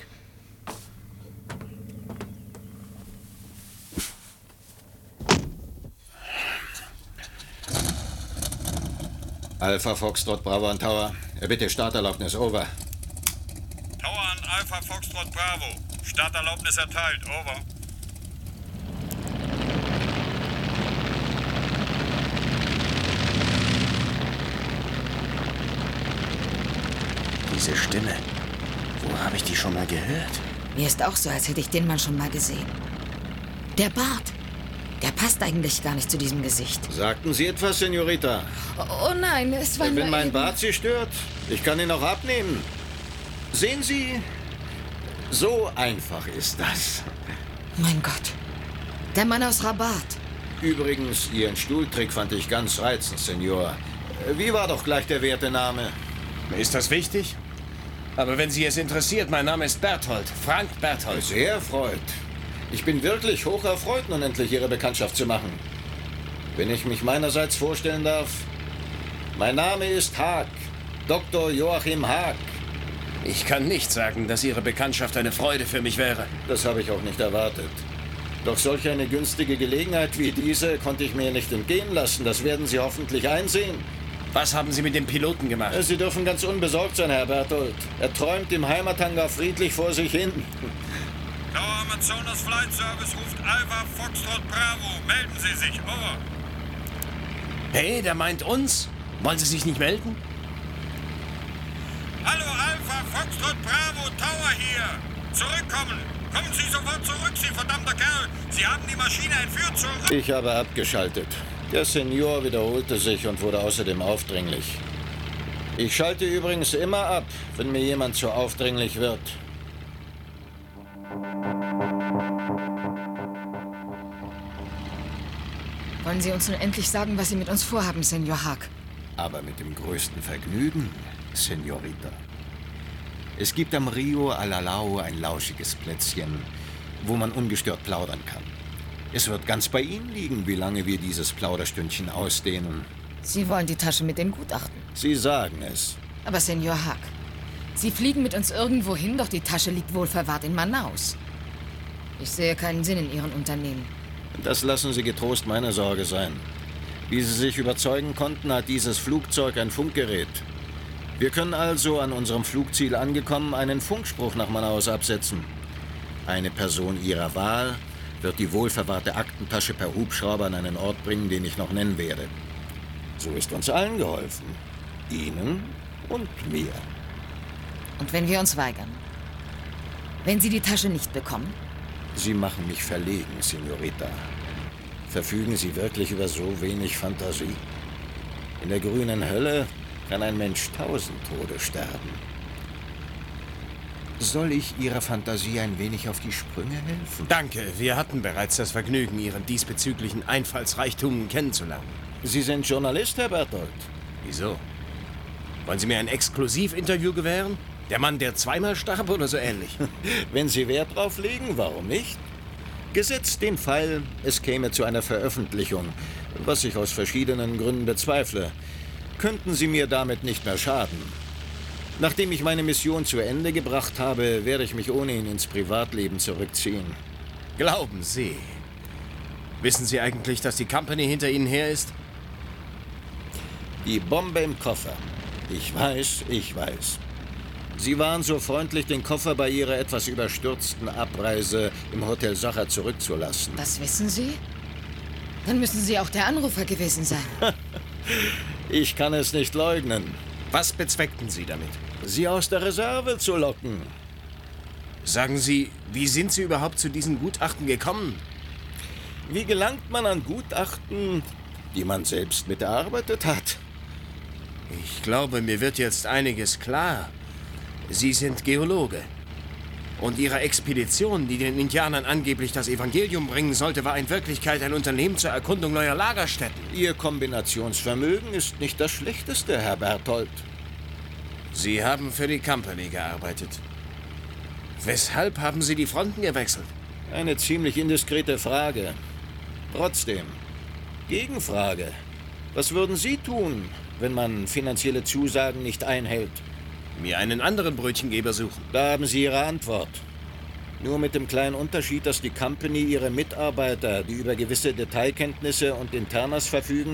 Speaker 19: Alpha Foxtrot Bravo an Tower. Bitte Starterlaubnis, over.
Speaker 18: Tower an Alpha Foxtrot Bravo. Starterlaubnis erteilt, over.
Speaker 1: Diese Stimme. Wo habe ich die schon mal gehört?
Speaker 9: Mir ist auch so, als hätte ich den Mann schon mal gesehen. Der Bart. Der passt eigentlich gar nicht zu diesem Gesicht.
Speaker 19: Sagten Sie etwas, Senorita?
Speaker 9: Oh, oh nein, es war nur
Speaker 19: Wenn mein
Speaker 9: eben-
Speaker 19: Bart Sie stört, ich kann ihn auch abnehmen. Sehen Sie, so einfach ist das.
Speaker 9: Mein Gott. Der Mann aus Rabat.
Speaker 19: Übrigens, Ihren Stuhltrick fand ich ganz reizend, Senor. Wie war doch gleich der werte Name?
Speaker 11: Ist das wichtig? Aber wenn Sie es interessiert, mein Name ist Berthold. Frank Berthold.
Speaker 19: Sehr erfreut. Ich bin wirklich hoch erfreut, nun endlich Ihre Bekanntschaft zu machen. Wenn ich mich meinerseits vorstellen darf. Mein Name ist Haag. Doktor Joachim Haag.
Speaker 11: Ich kann nicht sagen, dass Ihre Bekanntschaft eine Freude für mich wäre.
Speaker 19: Das habe ich auch nicht erwartet. Doch solch eine günstige Gelegenheit wie diese konnte ich mir nicht entgehen lassen. Das werden Sie hoffentlich einsehen.
Speaker 11: Was haben Sie mit dem Piloten gemacht?
Speaker 19: Sie dürfen ganz unbesorgt sein, Herr Berthold. Er träumt im Heimathangar friedlich vor sich hin.
Speaker 18: Tower Amazonas Flight Service ruft Alpha Foxtrot Bravo. Melden Sie sich, over.
Speaker 11: Hey, der meint uns? Wollen Sie sich nicht melden?
Speaker 18: Hallo Alpha Foxtrot Bravo, Tower hier. Zurückkommen. Kommen Sie sofort zurück, Sie verdammter Kerl. Sie haben die Maschine entführt zurück.
Speaker 19: Ich habe abgeschaltet. Der Senior wiederholte sich und wurde außerdem aufdringlich. Ich schalte übrigens immer ab, wenn mir jemand zu aufdringlich wird.
Speaker 9: Wollen Sie uns nun endlich sagen, was Sie mit uns vorhaben, Senor Haag?
Speaker 19: Aber mit dem größten Vergnügen, Senorita. Es gibt am Rio Alalao ein lauschiges Plätzchen, wo man ungestört plaudern kann. Es wird ganz bei Ihnen liegen, wie lange wir dieses Plauderstündchen ausdehnen.
Speaker 9: Sie wollen die Tasche mit den Gutachten.
Speaker 19: Sie sagen es.
Speaker 9: Aber Senor Haag, Sie fliegen mit uns irgendwo hin, doch die Tasche liegt wohl verwahrt in Manaus. Ich sehe keinen Sinn in Ihren Unternehmen.
Speaker 19: Das lassen Sie getrost meine Sorge sein. Wie Sie sich überzeugen konnten, hat dieses Flugzeug ein Funkgerät. Wir können also an unserem Flugziel angekommen einen Funkspruch nach Manaus absetzen. Eine Person Ihrer Wahl wird die wohlverwahrte Aktentasche per Hubschrauber an einen Ort bringen, den ich noch nennen werde. So ist uns allen geholfen. Ihnen und mir.
Speaker 9: Und wenn wir uns weigern? Wenn Sie die Tasche nicht bekommen?
Speaker 19: Sie machen mich verlegen, Senorita. Verfügen Sie wirklich über so wenig Fantasie? In der grünen Hölle kann ein Mensch tausend Tode sterben. Soll ich Ihrer Fantasie ein wenig auf die Sprünge helfen?
Speaker 11: Danke, wir hatten bereits das Vergnügen, Ihren diesbezüglichen Einfallsreichtum kennenzulernen.
Speaker 19: Sie sind Journalist, Herr Berthold.
Speaker 11: Wieso? Wollen Sie mir ein Exklusivinterview gewähren? Der Mann, der zweimal starb oder so ähnlich?
Speaker 19: Wenn Sie Wert drauf legen, warum nicht? Gesetzt den Fall, es käme zu einer Veröffentlichung, was ich aus verschiedenen Gründen bezweifle, könnten Sie mir damit nicht mehr schaden. Nachdem ich meine Mission zu Ende gebracht habe, werde ich mich ohnehin ins Privatleben zurückziehen.
Speaker 11: Glauben Sie? Wissen Sie eigentlich, dass die Company hinter Ihnen her ist?
Speaker 19: Die Bombe im Koffer. Ich weiß, ich weiß. Sie waren so freundlich, den Koffer bei Ihrer etwas überstürzten Abreise im Hotel Sacher zurückzulassen.
Speaker 9: Das wissen Sie? Dann müssen Sie auch der Anrufer gewesen sein.
Speaker 19: Ich kann es nicht leugnen.
Speaker 11: Was bezweckten Sie damit?
Speaker 19: Sie aus der Reserve zu locken.
Speaker 11: Sagen Sie, wie sind Sie überhaupt zu diesen Gutachten gekommen?
Speaker 19: Wie gelangt man an Gutachten, die man selbst mit erarbeitet hat?
Speaker 11: Ich glaube, mir wird jetzt einiges klar. Sie sind Geologe. Und Ihre Expedition, die den Indianern angeblich das Evangelium bringen sollte, war in Wirklichkeit ein Unternehmen zur Erkundung neuer Lagerstätten.
Speaker 19: Ihr Kombinationsvermögen ist nicht das schlechteste, Herr Berthold.
Speaker 11: Sie haben für die Company gearbeitet. Weshalb haben Sie die Fronten gewechselt?
Speaker 19: Eine ziemlich indiskrete Frage. Trotzdem, Gegenfrage. Was würden Sie tun, wenn man finanzielle Zusagen nicht einhält?
Speaker 11: Mir einen anderen Brötchengeber suchen.
Speaker 19: Da haben Sie Ihre Antwort. Nur mit dem kleinen Unterschied, dass die Company ihre Mitarbeiter, die über gewisse Detailkenntnisse und Internas verfügen,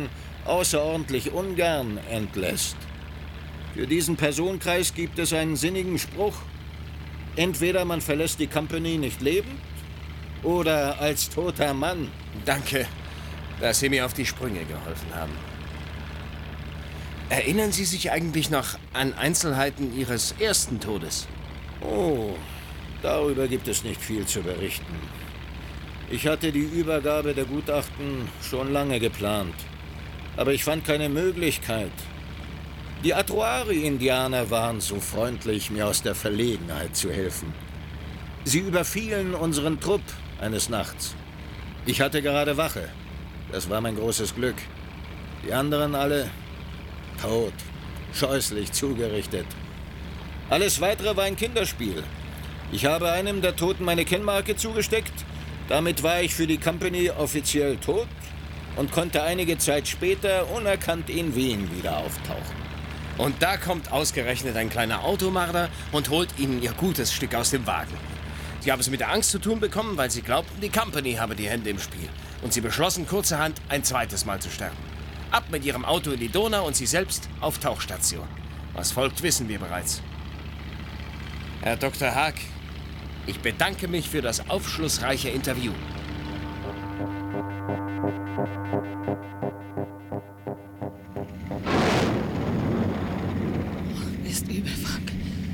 Speaker 19: außerordentlich ungern entlässt. Für diesen Personenkreis gibt es einen sinnigen Spruch. Entweder man verlässt die Company nicht lebend oder als toter Mann.
Speaker 11: Danke, dass Sie mir auf die Sprünge geholfen haben. Erinnern Sie sich eigentlich noch an Einzelheiten Ihres ersten Todes?
Speaker 19: Oh, darüber gibt es nicht viel zu berichten. Ich hatte die Übergabe der Gutachten schon lange geplant, aber ich fand keine Möglichkeit. Die Atuari-Indianer waren so freundlich, mir aus der Verlegenheit zu helfen. Sie überfielen unseren Trupp eines Nachts. Ich hatte gerade Wache. Das war mein großes Glück. Die anderen alle tot, scheußlich zugerichtet. Alles Weitere war ein Kinderspiel. Ich habe einem der Toten meine Kennmarke zugesteckt. Damit war ich für die Company offiziell tot und konnte einige Zeit später unerkannt in Wien wieder auftauchen.
Speaker 11: Und da kommt ausgerechnet ein kleiner Automarder und holt Ihnen Ihr gutes Stück aus dem Wagen. Sie haben es mit der Angst zu tun bekommen, weil Sie glaubten, die Company habe die Hände im Spiel. Und Sie beschlossen kurzerhand, ein zweites Mal zu sterben. Ab mit Ihrem Auto in die Donau und Sie selbst auf Tauchstation. Was folgt, wissen wir bereits. Herr Doktor Haag, ich bedanke mich für das aufschlussreiche Interview.
Speaker 9: Mir ist übel, Frank.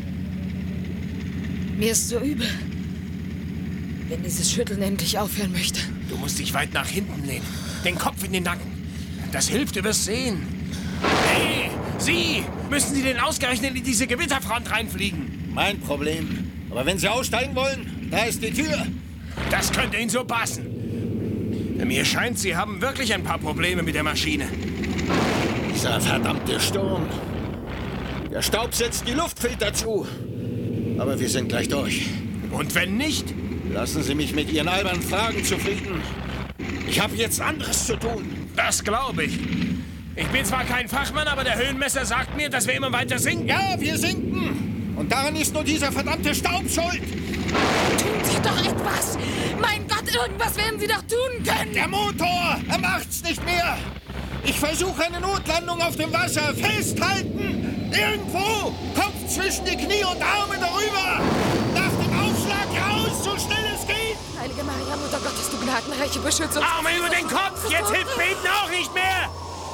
Speaker 9: Mir ist so übel. Wenn dieses Schütteln endlich aufhören möchte.
Speaker 11: Du musst dich weit nach hinten lehnen. Den Kopf in den Nacken. Das hilft, du wirst sehen. Hey, Sie! Müssen Sie denn ausgerechnet in diese Gewitterfront reinfliegen?
Speaker 19: Mein Problem. Aber wenn Sie aussteigen wollen, da ist die Tür.
Speaker 11: Das könnte Ihnen so passen. Mir scheint, Sie haben wirklich ein paar Probleme mit der Maschine.
Speaker 19: Dieser verdammte Sturm. Der Staub setzt die Luftfilter zu. Aber wir sind gleich durch.
Speaker 11: Und wenn nicht?
Speaker 19: Lassen Sie mich mit Ihren albernen Fragen zufrieden. Ich habe jetzt anderes zu tun.
Speaker 11: Das glaube ich. Ich bin zwar kein Fachmann, aber der Höhenmesser sagt mir, dass wir immer weiter sinken.
Speaker 19: Ja, wir sinken. Und daran ist nur dieser verdammte Staub schuld.
Speaker 9: Tun Sie doch etwas! Mein Gott, irgendwas werden Sie doch tun können!
Speaker 19: Der Motor, er macht's nicht mehr. Ich versuche eine Notlandung auf dem Wasser. Festhalten! Irgendwo! Kopf zwischen die Knie und Arme darüber! Nach dem Aufschlag raus, so schnell es geht!
Speaker 9: Heilige Maria, Mutter Gottes, du gnadenreiche Beschützung!
Speaker 11: Arme über den Kopf! Jetzt hilft Beten auch nicht mehr!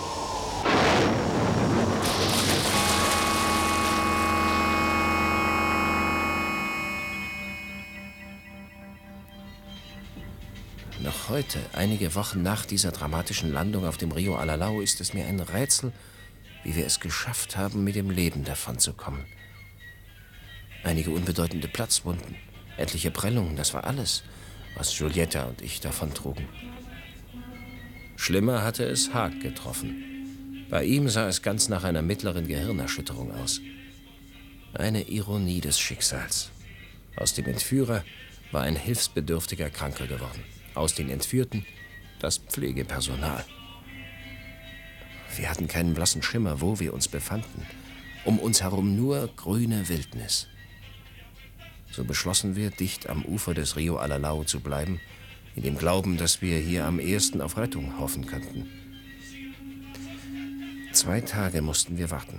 Speaker 11: Noch heute, einige Wochen nach dieser dramatischen Landung auf dem Rio Alalau, ist es mir ein Rätsel, wie wir es geschafft haben, mit dem Leben davonzukommen. Einige unbedeutende Platzwunden, etliche Prellungen, das war alles, was Giulietta und ich davontrugen. Schlimmer hatte es Haag getroffen. Bei ihm sah es ganz nach einer mittleren Gehirnerschütterung aus. Eine Ironie des Schicksals. Aus dem Entführer war ein hilfsbedürftiger Kranker geworden. Aus den Entführten das Pflegepersonal. Wir hatten keinen blassen Schimmer, wo wir uns befanden. Um uns herum nur grüne Wildnis. So beschlossen wir, dicht am Ufer des Rio Alalau zu bleiben, in dem Glauben, dass wir hier am ehesten auf Rettung hoffen könnten. Zwei Tage mussten wir warten.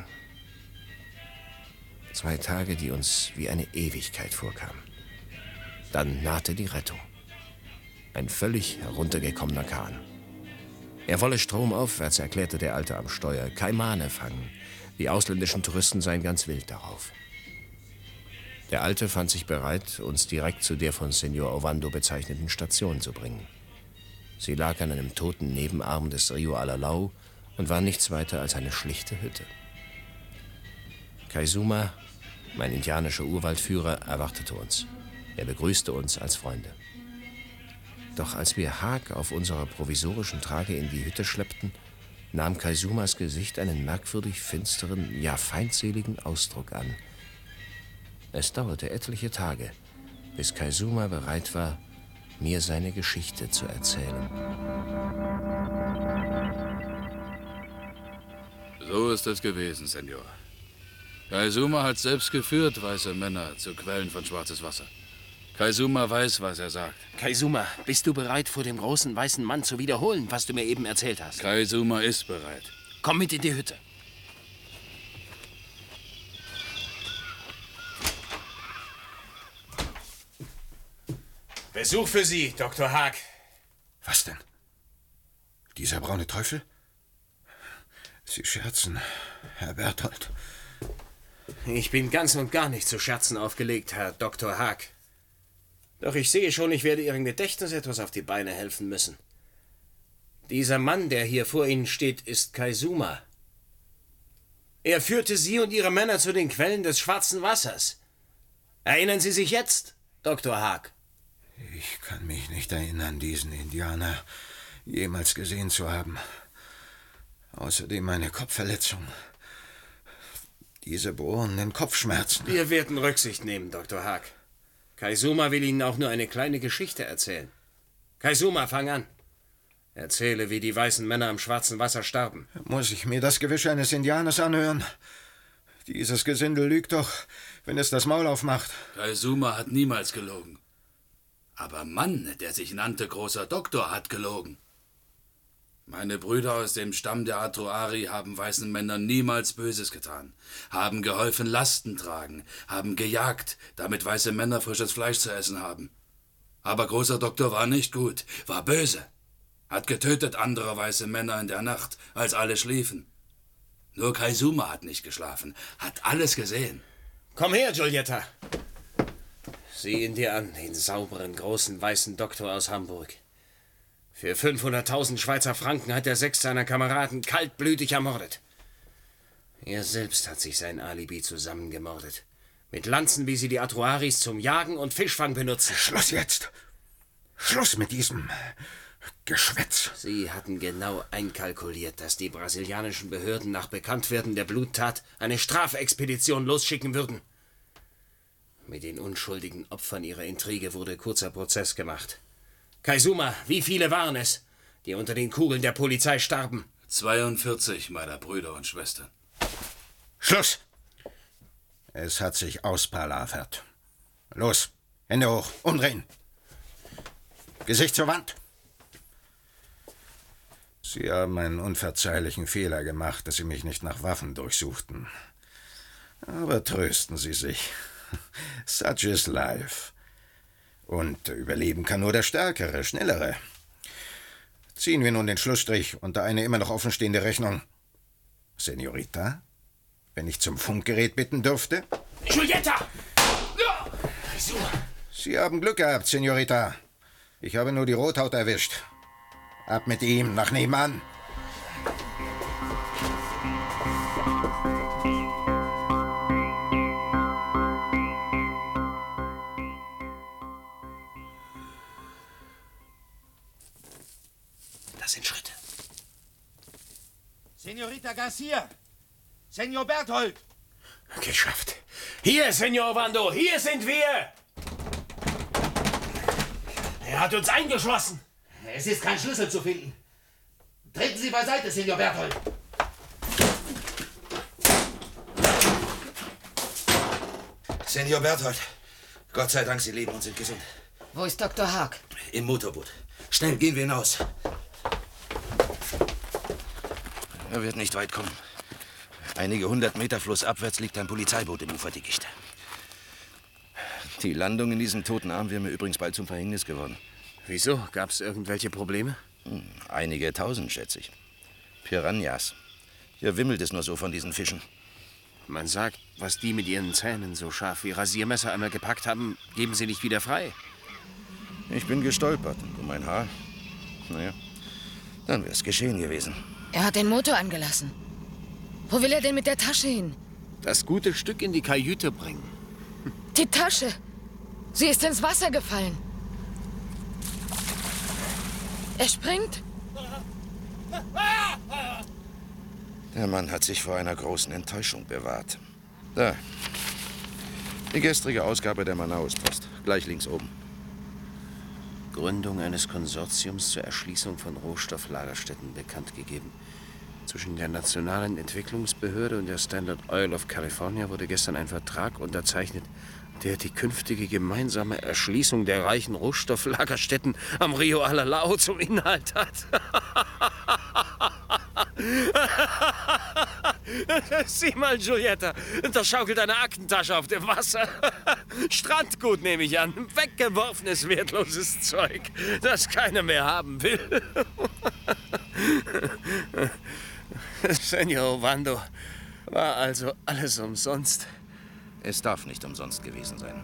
Speaker 11: Zwei Tage, die uns wie eine Ewigkeit vorkamen. Dann nahte die Rettung. Ein völlig heruntergekommener Kahn. Er wolle stromaufwärts, erklärte der Alte am Steuer, Kaimane fangen. Die ausländischen Touristen seien ganz wild darauf. Der Alte fand sich bereit, uns direkt zu der von Senor Ovando bezeichneten Station zu bringen. Sie lag an einem toten Nebenarm des Rio Alalau und war nichts weiter als eine schlichte Hütte. Kaizuma, mein indianischer Urwaldführer, erwartete uns. Er begrüßte uns als Freunde. Doch als wir Haag auf unserer provisorischen Trage in die Hütte schleppten, nahm Kaizumas Gesicht einen merkwürdig finsteren, ja feindseligen Ausdruck an. Es dauerte etliche Tage, bis Kaizuma bereit war, mir seine Geschichte zu erzählen.
Speaker 20: So ist es gewesen, Senor. Kaizuma hat selbst geführt, weiße Männer zu Quellen von schwarzes Wasser. Kaizuma weiß, was er sagt.
Speaker 11: Kaizuma, bist du bereit, vor dem großen weißen Mann zu wiederholen, was du mir eben erzählt hast?
Speaker 20: Kaizuma ist bereit.
Speaker 11: Komm mit in die Hütte.
Speaker 16: Besuch für Sie, Doktor Haag.
Speaker 4: Was denn? Dieser braune Teufel? Sie scherzen, Herr Berthold.
Speaker 16: Ich bin ganz und gar nicht zu Scherzen aufgelegt, Herr Doktor Haag. Doch ich sehe schon, ich werde Ihrem Gedächtnis etwas auf die Beine helfen müssen. Dieser Mann, der hier vor Ihnen steht, ist Kaizuma. Er führte Sie und Ihre Männer zu den Quellen des schwarzen Wassers. Erinnern Sie sich jetzt, Doktor Haag?
Speaker 4: Ich kann mich nicht erinnern, diesen Indianer jemals gesehen zu haben. Außerdem meine Kopfverletzung. Diese bohrenden Kopfschmerzen.
Speaker 16: Wir werden Rücksicht nehmen, Doktor Haag. Kaizuma will Ihnen auch nur eine kleine Geschichte erzählen. Kaizuma, fang an. Erzähle, wie die weißen Männer am schwarzen Wasser starben.
Speaker 4: Muss ich mir das Gewisch eines Indianers anhören? Dieses Gesindel lügt doch, wenn es das Maul aufmacht.
Speaker 20: Kaizuma hat niemals gelogen. Aber Mann, der sich nannte großer Doktor, hat gelogen. Meine Brüder aus dem Stamm der Atoari haben weißen Männern niemals Böses getan, haben geholfen Lasten tragen, haben gejagt, damit weiße Männer frisches Fleisch zu essen haben. Aber großer Doktor war nicht gut, war böse, hat getötet andere weiße Männer in der Nacht, als alle schliefen. Nur Kaizuma hat nicht geschlafen, hat alles gesehen.
Speaker 16: Komm her, Giulietta. Sieh ihn dir an, den sauberen, großen, weißen Doktor aus Hamburg. Für fünfhunderttausend Schweizer Franken hat er sechs seiner Kameraden kaltblütig ermordet. Er selbst hat sich sein Alibi zusammengemordet. Mit Lanzen, wie sie die Atoaris zum Jagen und Fischfang benutzen.
Speaker 4: Schluss jetzt! Schluss mit diesem Geschwätz!
Speaker 16: Sie hatten genau einkalkuliert, dass die brasilianischen Behörden nach Bekanntwerden der Bluttat eine Strafexpedition losschicken würden. Mit den unschuldigen Opfern ihrer Intrige wurde kurzer Prozess gemacht. Kaizuma, wie viele waren es, die unter den Kugeln der Polizei starben?
Speaker 20: zweiundvierzig meiner Brüder und Schwestern.
Speaker 4: Schluss! Es hat sich auspalavert. Los, Hände hoch, umdrehen. Gesicht zur Wand. Sie haben einen unverzeihlichen Fehler gemacht, dass Sie mich nicht nach Waffen durchsuchten. Aber trösten Sie sich. Such is life. Und überleben kann nur der Stärkere, Schnellere. Ziehen wir nun den Schlussstrich unter eine immer noch offenstehende Rechnung. Senorita, wenn ich zum Funkgerät bitten dürfte?
Speaker 16: Giulietta!
Speaker 4: Sie haben Glück gehabt, Senorita. Ich habe nur die Rothaut erwischt. Ab mit ihm, nach nebenan.
Speaker 16: Das sind Schritte.
Speaker 17: Senorita Garcia! Senor Berthold!
Speaker 16: Geschafft. Hier, Senor Wando, hier sind wir! Er hat uns eingeschlossen.
Speaker 17: Es ist kein Schlüssel zu finden. Treten Sie beiseite, Senor Berthold!
Speaker 15: Senor Berthold, Gott sei Dank, Sie leben und sind gesund.
Speaker 9: Wo ist Doktor Haag?
Speaker 15: Im Motorboot. Schnell, gehen wir hinaus. Er wird nicht weit kommen. Einige hundert Meter flussabwärts liegt ein Polizeiboot im Uferdickicht. Die Landung in diesem toten Arm wäre mir übrigens bald zum Verhängnis geworden.
Speaker 16: Wieso? Gab es irgendwelche Probleme?
Speaker 15: Hm, einige tausend, schätze ich. Piranhas. Hier wimmelt es nur so von diesen Fischen.
Speaker 16: Man sagt, was die mit ihren Zähnen so scharf wie Rasiermesser einmal gepackt haben, geben sie nicht wieder frei.
Speaker 15: Ich bin gestolpert. Und um mein Haar? Naja, dann wäre es geschehen gewesen.
Speaker 9: Er hat den Motor angelassen. Wo will er denn mit der Tasche hin?
Speaker 16: Das gute Stück in die Kajüte bringen.
Speaker 9: Die Tasche! Sie ist ins Wasser gefallen. Er springt.
Speaker 15: Der Mann hat sich vor einer großen Enttäuschung bewahrt. Da. Die gestrige Ausgabe der Manaus-Post. Gleich links oben.
Speaker 16: Gründung eines Konsortiums zur Erschließung von Rohstofflagerstätten bekannt gegeben.
Speaker 11: Zwischen der Nationalen Entwicklungsbehörde und der Standard Oil of California wurde gestern ein Vertrag unterzeichnet, der die künftige gemeinsame Erschließung der reichen Rohstofflagerstätten am Rio Alalao zum Inhalt hat. Sieh mal, Giulietta, da schaukelt eine Aktentasche auf dem Wasser. Strandgut, nehme ich an. Weggeworfenes, wertloses Zeug, das keiner mehr haben will. Senor Ovando, war also alles umsonst?
Speaker 15: Es darf nicht umsonst gewesen sein.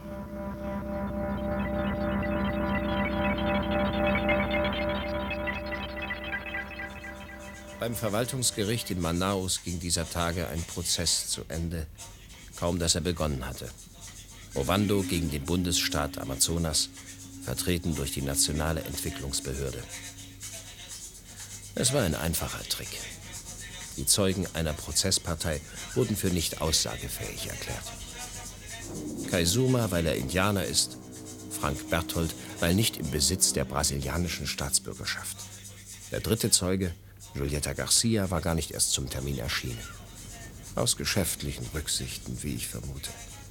Speaker 1: Beim Verwaltungsgericht in Manaus ging dieser Tage ein Prozess zu Ende, kaum dass er begonnen hatte. Ovando gegen den Bundesstaat Amazonas, vertreten durch die Nationale Entwicklungsbehörde. Es war ein einfacher Trick. Die Zeugen einer Prozesspartei wurden für nicht aussagefähig erklärt. Kaizuma, weil er Indianer ist, Frank Berthold, weil nicht im Besitz der brasilianischen Staatsbürgerschaft. Der dritte Zeuge, Giulietta Garcia, war gar nicht erst zum Termin erschienen. Aus geschäftlichen Rücksichten, wie ich vermute.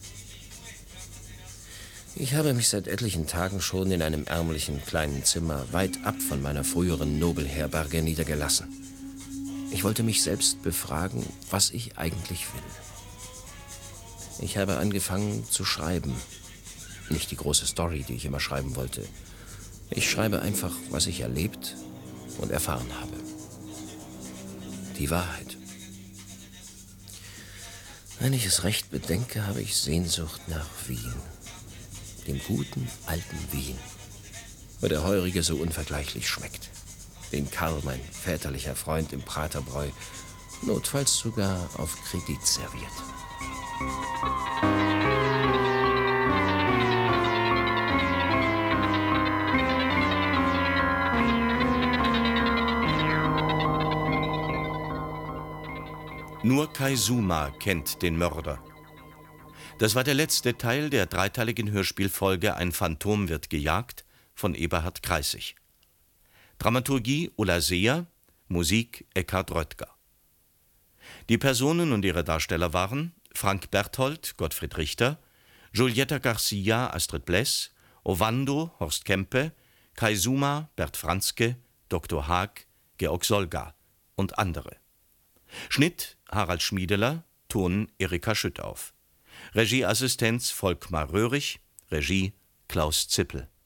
Speaker 1: Ich habe mich seit etlichen Tagen schon in einem ärmlichen kleinen Zimmer weit ab von meiner früheren Nobelherberge niedergelassen. Ich wollte mich selbst befragen, was ich eigentlich will. Ich habe angefangen zu schreiben. Nicht die große Story, die ich immer schreiben wollte. Ich schreibe einfach, was ich erlebt und erfahren habe. Die Wahrheit. Wenn ich es recht bedenke, habe ich Sehnsucht nach Wien. Dem guten, alten Wien, wo der Heurige so unvergleichlich schmeckt. Den Karl, mein väterlicher Freund, im Praterbräu, notfalls sogar auf Kredit serviert.
Speaker 2: Nur Kaizuma kennt den Mörder. Das war der letzte Teil der dreiteiligen Hörspielfolge Ein Phantom wird gejagt von Eberhard Kreissig. Dramaturgie Ulla Seher, Musik Eckhard Röttger. Die Personen und ihre Darsteller waren Frank Berthold, Gottfried Richter, Giulietta Garcia, Astrid Bless, Ovando, Horst Kempe, Kaizuma, Bert Franzke, Doktor Haag, Georg Solga und andere. Schnitt Harald Schmiedeler, Ton Erika Schüttauf. Regieassistenz Volkmar Röhrig, Regie Klaus Zippel.